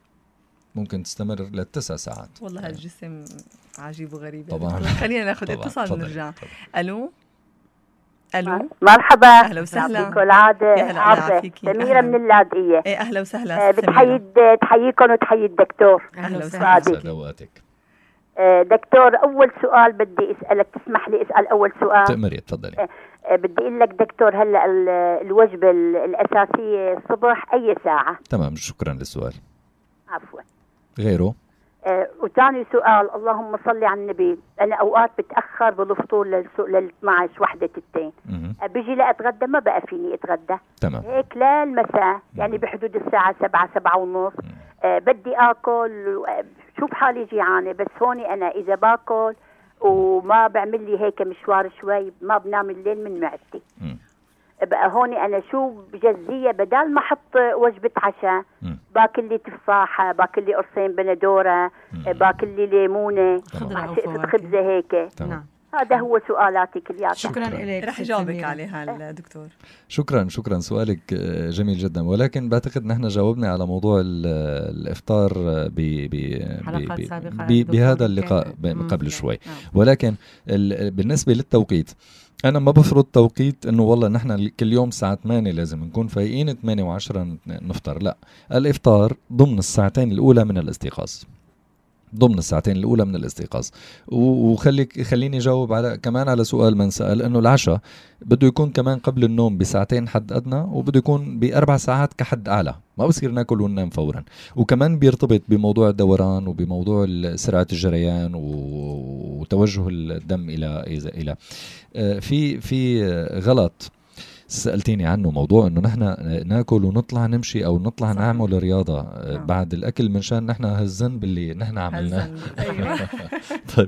Speaker 4: ممكن تستمر للتسع ساعات.
Speaker 2: والله هالجسم عجيب وغريب.
Speaker 4: طبعاً.
Speaker 2: طبعا خلينا ناخذ
Speaker 4: طبعاً.
Speaker 2: اتصال
Speaker 4: تفضلي.
Speaker 2: ونرجع.
Speaker 4: تفضلي.
Speaker 2: الو الو.
Speaker 7: مرحبا.
Speaker 2: أهلا وسهلا.
Speaker 7: يعطيكم العافية.
Speaker 2: يا هلا، الله
Speaker 7: عافية.
Speaker 2: يعافيكي.
Speaker 7: سميرة
Speaker 2: أهلاً.
Speaker 7: من اللاذقية.
Speaker 2: ايه اهلا وسهلا.
Speaker 7: آه،
Speaker 2: سميرة.
Speaker 7: بتحيي تحييكم وتحيي الدكتور.
Speaker 2: اهلا
Speaker 3: أهلا
Speaker 2: وسهلا.
Speaker 7: وسهلا.
Speaker 4: سعد اوقاتك.
Speaker 7: آه، دكتور، أول سؤال بدي أسألك، تسمح لي أسأل أول سؤال؟
Speaker 4: تأمري تفضلي.
Speaker 7: آه، بدي أقول لك دكتور، هلا ال- الوجبة ال- الأساسية الصبح أي ساعة؟
Speaker 4: تمام، شكرا للسؤال.
Speaker 7: عفوا.
Speaker 4: غيره؟
Speaker 7: آه، وثاني سؤال، اللهم صل على النبي، أنا أوقات بتأخر بالفطور لل لل اثنعش وحدة التين،
Speaker 4: مهم.
Speaker 7: آه، بيجي لأتغدى ما بقى فيني أتغدى
Speaker 4: تمام.
Speaker 7: هيك للمساء، يعني بحدود الساعة سبعة سبعة ونص. آه بدي آكل، آه، شو بحالي جيعانة، بس هوني أنا إذا باكل وما بعمل لي هيك مشوار شوي ما بنام الليل من معدتي.
Speaker 4: مم.
Speaker 7: بقى هوني أنا شو بجزية، بدال ما أحط وجبة عشاء
Speaker 4: مم.
Speaker 7: باكل لي تفاحة، باكل لي قرصين بندورة، آه، باكل لي ليمونة
Speaker 3: خضرة
Speaker 7: مع
Speaker 3: أو
Speaker 7: شقفة
Speaker 3: فواكه.
Speaker 7: خبزة هيك.
Speaker 4: تمام.
Speaker 3: نعم.
Speaker 7: هذا هو سؤالاتي كلياتها.
Speaker 3: شكرا
Speaker 4: شكراً.
Speaker 3: لك.
Speaker 2: رح
Speaker 3: ست
Speaker 2: يجاوبك
Speaker 3: سميرة.
Speaker 2: عليها الدكتور.
Speaker 4: شكرا شكرا، سؤالك آه، جميل جدا، ولكن بعتقد نحن جاوبنا على موضوع ال- الافطار آه، ب ب
Speaker 3: حلقات
Speaker 4: ب-
Speaker 3: سابقة
Speaker 4: ب-
Speaker 3: دكتور
Speaker 4: بهذا
Speaker 3: يمكن.
Speaker 4: اللقاء ب-
Speaker 3: مم.
Speaker 4: قبل شوي.
Speaker 2: نعم.
Speaker 4: ولكن ال- بالنسبه للتوقيت، انا ما بفرض توقيت انه والله نحن كل يوم الساعه ثمانية لازم نكون فايقين، ثمانية وعشرة نفطر، لا. الافطار ضمن الساعتين الاولى من الاستيقاظ، ضمن الساعتين الاولى من الاستيقاظ. و- وخليك خليني اجاوب على كمان على سؤال من سال، انه العشاء بده يكون كمان قبل النوم بساعتين حد ادنى، وبده يكون باربع ساعات كحد اعلى، ما بصير ناكل وننام فورا. وكمان بيرتبط بموضوع الدوران وبموضوع ال- سرعه الجريان و- وتوجه الدم الى الى الى آه، في في آه، غلط سألتيني عنه، موضوع انه نحن ناكل ونطلع نمشي او نطلع
Speaker 2: صح.
Speaker 4: نعمل رياضة آه،
Speaker 2: نعم.
Speaker 4: بعد الاكل، منشان نحن هالذنب اللي نحن عملناه.
Speaker 2: هالزن. ايوه.
Speaker 4: طيب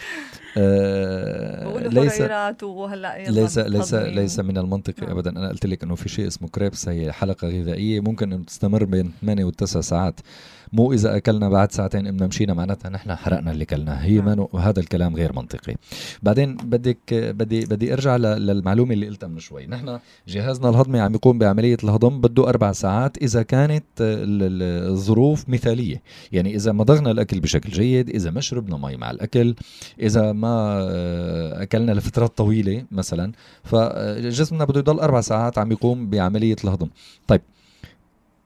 Speaker 4: آه
Speaker 2: بقولوا
Speaker 4: ليس
Speaker 2: حريرات وهلا يلا
Speaker 4: ليس ليس
Speaker 2: بتهضمي.
Speaker 4: ليس من المنطقي
Speaker 2: نعم.
Speaker 4: ابدا. انا قلت لك انه في شيء اسمه كريبس، هي حلقه غذائيه ممكن ان تستمر بين ثمانية وتسع ساعات، مو اذا اكلنا بعد ساعتين امنا مشينا معناتها نحن حرقنا اللي كلناه، هي
Speaker 2: نعم.
Speaker 4: ما هذا الكلام غير منطقي. بعدين بدك بدي بدي ارجع ل- للمعلومه اللي قلتها من شوي، نحن جهازنا الهضمي عم يقوم بعمليه الهضم بده اربع ساعات اذا كانت ال- ال- الظروف مثاليه، يعني اذا مضغنا الاكل بشكل جيد، اذا ما شربنا مي مع الاكل، اذا ما آه، اكلنا لفترات طويله مثلا، فجسمنا بده يضل اربع ساعات عم يقوم بعمليه الهضم. طيب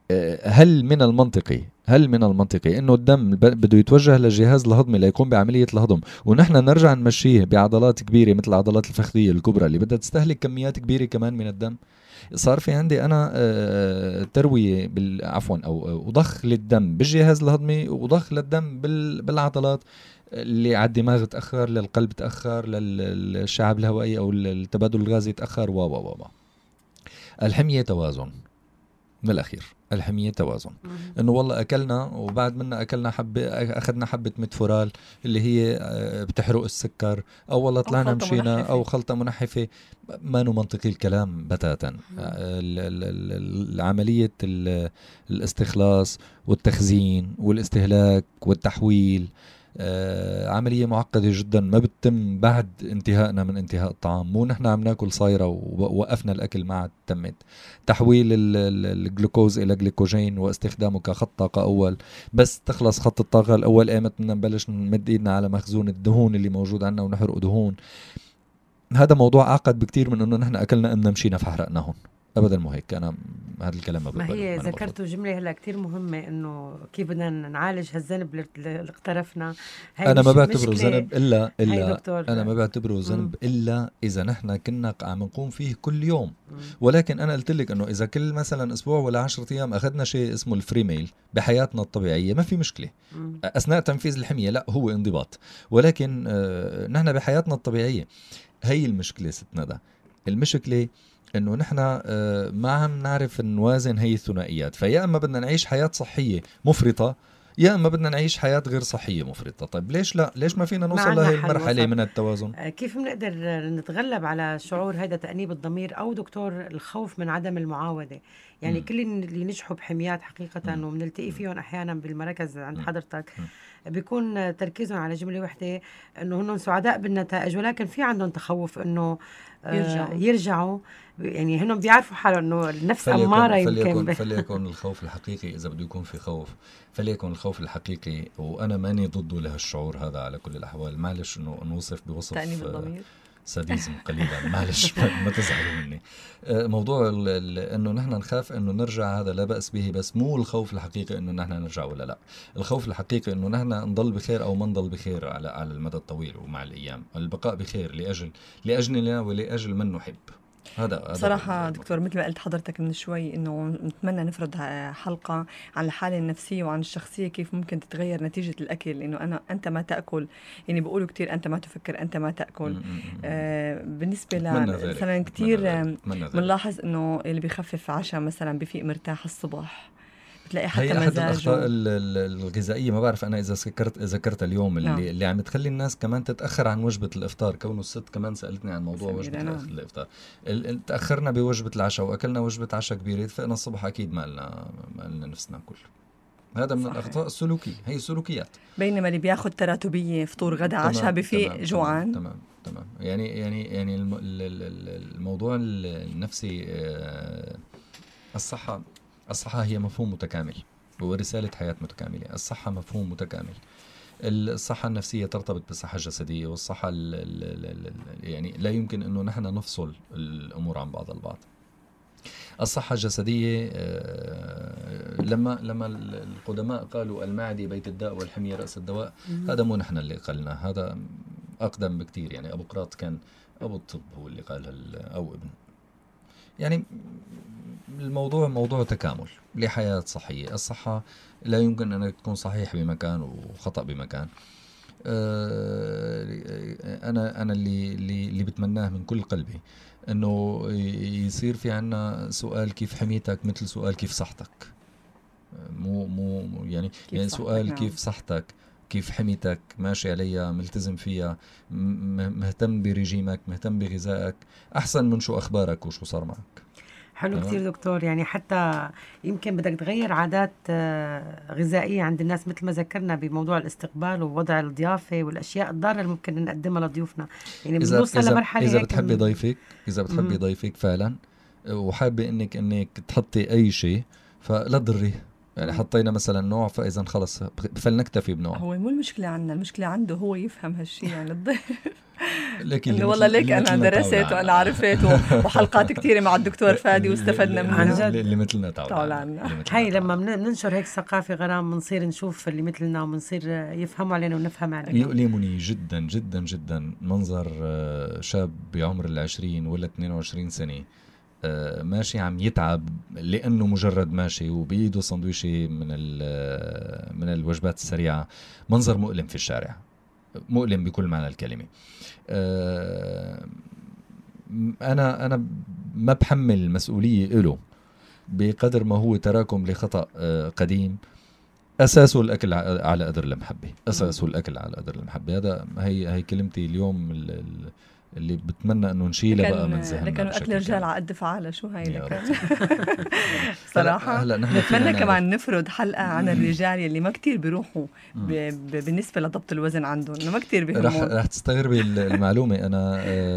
Speaker 4: هل من المنطقي هل من المنطقي انه الدم بده يتوجه للجهاز الهضمي ليقوم بعملية الهضم ونحن نرجع نمشيه بعضلات كبيرة مثل العضلات الفخذية الكبرى اللي بدها تستهلك كميات كبيرة كمان من الدم؟ صار في عندي انا تروية بال... عفوا او وضخ للدم بالجهاز الهضمي وضخ للدم بال... بالعضلات اللي على الدماغ تأخر، للقلب تأخر، للشعب الهوائي او التبادل الغازي تأخر و و و الحمية توازن من الأخير. الحمية توازن، إنه والله أكلنا وبعد منا أكلنا حبة أخذنا حبة ميتفورال اللي هي بتحرق السكر، أو والله طلعنا مشينا منحفة. أو خلطة منحفة. ما نو منطقي الكلام بتاتا. عملية الاستخلاص والتخزين والاستهلاك والتحويل آه عملية معقدة جدا ما بتتم بعد انتهائنا من انتهاء الطعام. مو نحن عم ناكل صايرة ووقفنا الأكل ما عاد تمت. تحويل الجلوكوز إلى جليكوجين واستخدامه كخط طاقة أول، بس تخلص خط الطاقة الأول قامت بدنا نبلش نمد إيدنا على مخزون الدهون اللي موجود عندنا ونحرق دهون. هذا موضوع أعقد بكتير من إنه نحن أكلنا إننا مشينا فحرقناهم. ابدا مو هيك. انا هذا الكلام ما
Speaker 3: ما هي ذكرتوا جمله هلا كتير مهمه انه كيف بدنا نعالج هالذنب اللي اقترفنا.
Speaker 4: انا ما بعتبره ذنب الا الا انا ما بعتبره ذنب الا اذا نحن كنا عم نقوم فيه كل يوم. مم. ولكن انا قلت لك انه اذا كل مثلا اسبوع ولا عشرة ايام اخذنا شيء اسمه الفري ميل بحياتنا الطبيعيه ما في مشكله. مم. اثناء تنفيذ الحميه لا هو انضباط، ولكن آه نحن بحياتنا الطبيعيه هي المشكله ست ندى. المشكله انه نحن ما عم نعرف نوازن هي الثنائيات، فيا اما بدنا نعيش حياة صحية مفرطة يا اما بدنا نعيش حياة غير صحية مفرطة. طيب ليش لا؟ ليش ما فينا نوصل لهي المرحلة من التوازن؟
Speaker 3: كيف بنقدر نتغلب على شعور هذا تأنيب الضمير او دكتور الخوف من عدم المعاودة؟ يعني م. كل اللي نجحوا بحميات حقيقة م. وبنلتقي فيهم احيانا بالمراكز عند حضرتك م. بيكون تركيزهم على جملة واحدة انه هن سعداء بالنتائج، ولكن في عندهم تخوف انه يرجعوا, يرجعوا يعني هنهم بيعرفوا حالهم انه النفس اماره يمكن
Speaker 4: فليكن, فليكن الخوف الحقيقي اذا بده يكون في خوف فليكن الخوف الحقيقي، وانا ماني ضده لهالشعور هذا على كل الاحوال. معلش انه نوصف بوصف
Speaker 2: تأنيب الضمير
Speaker 4: ساديزم قليلا معلش ما تزعلوا مني. موضوع انه نحن نخاف انه نرجع هذا لا بأس به، بس مو الخوف الحقيقي انه نحن نرجع ولا لا. الخوف الحقيقي انه نحن نضل بخير او ما نضل بخير على على المدى الطويل ومع الايام. البقاء بخير لاجل لاجلنا ولاجل من نحب. هذا
Speaker 2: صراحة دكتور مثل ما قلت حضرتك من شوي إنه نتمنى نفرض حلقة عن الحالة النفسية وعن الشخصية كيف ممكن تتغير نتيجة الأكل. إنه أنا أنت ما تأكل، يعني بيقولوا كتير أنت ما تفكر أنت ما تأكل. آه بالنسبة مثلا كتير بنلاحظ إنه اللي بيخفف عشاء مثلا بيفيق مرتاح الصبح، بتلاقي حتى
Speaker 4: هي أحد
Speaker 2: مزاجه.
Speaker 4: الأخطاء الغذائية ما بعرف أنا إذا ذكرت ذكرت اليوم اللي, نعم. اللي عم تخلي الناس كمان تتأخر عن وجبة الإفطار. كونه الست كمان سألتني عن موضوع وجبة نعم. الإفطار. تأخرنا بوجبة العشاء وأكلنا وجبة عشاء كبيرة، فإن الصبح أكيد ما لنا ما لنا نفسنا ناكل. هذا من صحيح. الأخطاء السلوكية، هي سلوكيات.
Speaker 2: بينما اللي بياخد تراتبية فطور غدا عشاء بفيق جوعان.
Speaker 4: تمام تمام. يعني يعني يعني الموضوع النفسي الصحة الصحة هي مفهوم متكامل ورسالة حياة متكاملة. الصحة مفهوم متكامل. الصحة النفسية ترتبط بالصحة الجسدية، والصحة ال ال ال يعني لا يمكن أنه نحن نفصل الأمور عن بعض البعض. الصحة الجسدية لما لما القدماء قالوا المعدة بيت الداء والحمية رأس الدواء، هذا مو نحن اللي قلنا، هذا أقدم بكتير. يعني أبو قراط كان أبو الطب هو اللي قال أو ابن. يعني الموضوع موضوع تكامل لحياة صحية. الصحة لا يمكن أن تكون صحيح بمكان وخطأ بمكان. أنا أنا اللي اللي بتمناه من كل قلبي إنه يصير في عنا سؤال كيف حميتك مثل سؤال كيف صحتك. مو مو يعني كيف يعني سؤال نعم. كيف صحتك، كيف حميتك، ماشي عليها، ملتزم فيها، مهتم برجيمك، مهتم بغذائك، أحسن من شو أخبارك وشو صار معك.
Speaker 3: حلو كتير دكتور. يعني حتى يمكن بدك تغير عادات غذائية عند الناس مثل ما ذكرنا بموضوع الاستقبال ووضع الضيافة والأشياء الضارة اللي ممكن نقدمها لضيوفنا. يعني بنوصل لمرحلة
Speaker 4: إذا بتحبي ضيفك إذا بتحبي م- ضيفك فعلا وحابة إنك إنك تحطي أي شيء فلا تضري. يعني حطينا مثلا نوع فإذا خلص فلنكتفي بنوع.
Speaker 2: هو مو المشكلة عنا، المشكلة عنده هو يفهم هالشيء يعني الضيف.
Speaker 4: لكن
Speaker 2: إنه والله ليك أنا درست وأنا عرفت وحلقات كثيرة مع الدكتور فادي واستفدنا
Speaker 3: عن
Speaker 2: منها.
Speaker 3: جد.
Speaker 4: اللي مثلنا تعال
Speaker 2: تعال
Speaker 4: عنا.
Speaker 2: عنا.
Speaker 3: هاي لما من- ننشر هيك ثقافة غرام بنصير نشوف اللي مثلنا وبنصير يفهموا علينا ونفهم علينا.
Speaker 4: يؤلمني جدا جدا جدا منظر آه، شاب بعمر العشرين ولا اثنين وعشرين سنة آه، ماشي عم يتعب لأنه مجرد ماشي وبإيده سندويشة من ال- من الوجبات السريعة. منظر مؤلم في الشارع، مؤلم بكل معنى الكلمة. آه، أنا أنا ما بحمل مسؤولية له بقدر ما هو تراكم لخطأ آه، قديم أساسه الأكل ع- على قدر المحبة. أساسه الأكل على قدر المحبة. هذا هي هي كلمتي اليوم ال- ال- اللي بتمنى إنه نشيلها بقى من
Speaker 2: لكن
Speaker 4: ذهننا.
Speaker 2: لكن
Speaker 4: بشكل
Speaker 2: أكل رجال
Speaker 4: كامل.
Speaker 2: على قد فعالة شو هاي
Speaker 4: يا
Speaker 2: لكن
Speaker 4: رب.
Speaker 2: صراحة
Speaker 4: هلا نحن فينا
Speaker 2: نتمنى
Speaker 4: نعرف.
Speaker 2: كمان نفرض حلقة عن الرجال اللي ما كتير بيروحوا ب... ب... بالنسبة لضبط الوزن عندهم، إنه ما كتير
Speaker 4: رح
Speaker 2: بيهمون.
Speaker 4: رح تستغربي ال- المعلومة. أنا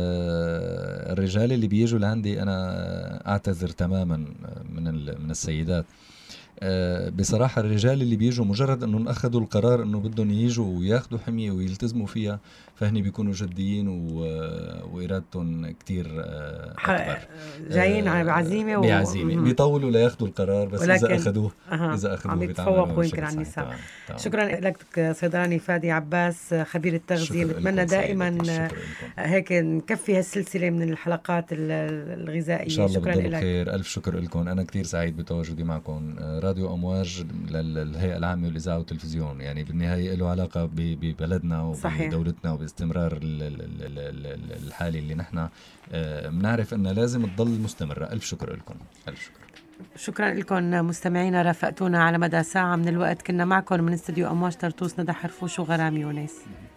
Speaker 4: آه، الرجال اللي بيجوا لعندي أنا أعتذر تماما من ال- من السيدات. آه، بصراحة الرجال اللي بيجوا مجرد أنهم أخذوا القرار أنه بدهم يجوا وياخدوا حمية ويلتزموا فيها، فهني بيكونوا جديين و- وإرادتهم كتير آه، أكبر.
Speaker 3: جايين
Speaker 4: آه،
Speaker 3: على بعزيمة و-
Speaker 4: بعزيمة
Speaker 3: مم.
Speaker 4: بيطولوا لياخدوا القرار، بس
Speaker 3: ولكن-
Speaker 4: إذا أخذوه
Speaker 3: أها.
Speaker 4: إذا أخذوه
Speaker 3: عم
Speaker 4: بيتعاملوا
Speaker 3: يتفوقوا
Speaker 4: بشكل
Speaker 3: يمكن عن
Speaker 4: صحيح.
Speaker 3: النساء.
Speaker 4: تمام، تمام.
Speaker 3: شكرا لك صيدلاني فادي عباس خبير التغذية.
Speaker 4: شكراً
Speaker 3: نتمنى
Speaker 4: لكم
Speaker 3: دائما
Speaker 4: سيدتي. شكراً لكم.
Speaker 3: هيك نكفي هالسلسلة من الحلقات ال- الغذائية.
Speaker 4: إن شاء الله
Speaker 3: شكرا
Speaker 4: بتضلوا
Speaker 3: لك.
Speaker 4: بخير. ألف شكر لكم. أنا كتير سعيد بتواجدي معكم. آه، راديو أمواج للهيئة العامة للإذاعة والتلفزيون، يعني بالنهاية له علاقة ب- ببلدنا
Speaker 3: صحيح.
Speaker 4: وبدولتنا وباستمرار ال- ال- ال- ال- ال- الحالي اللي نحن آه، بنعرف أنها لازم تضل مستمرة. ألف شكر لكم. ألف شكر.
Speaker 3: شكرا لكم مستمعينا، رافقتونا على مدى ساعة من الوقت. كنا معكم من استديو أمواج طرطوس ندى حرفوش وغرام يونس.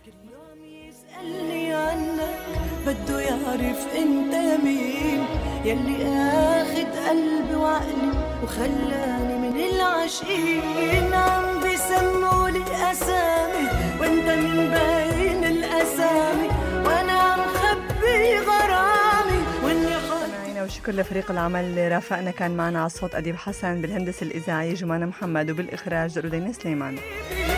Speaker 8: يسألني عنك بده يعرف انت مين، يلي اخد قلبي وعقلي وخلاني من العاشقين. عم بيسمولي اسامي وانت من بين الاسامي، وانا عم خبي غرامي واني حاط.
Speaker 2: معنا وشكر لفريق العمل اللي رافقنا. كان معنا على الصوت أديب حسن، بالهندسة الإذاعية جمانة محمد، وبالإخراج رودينا سليمان.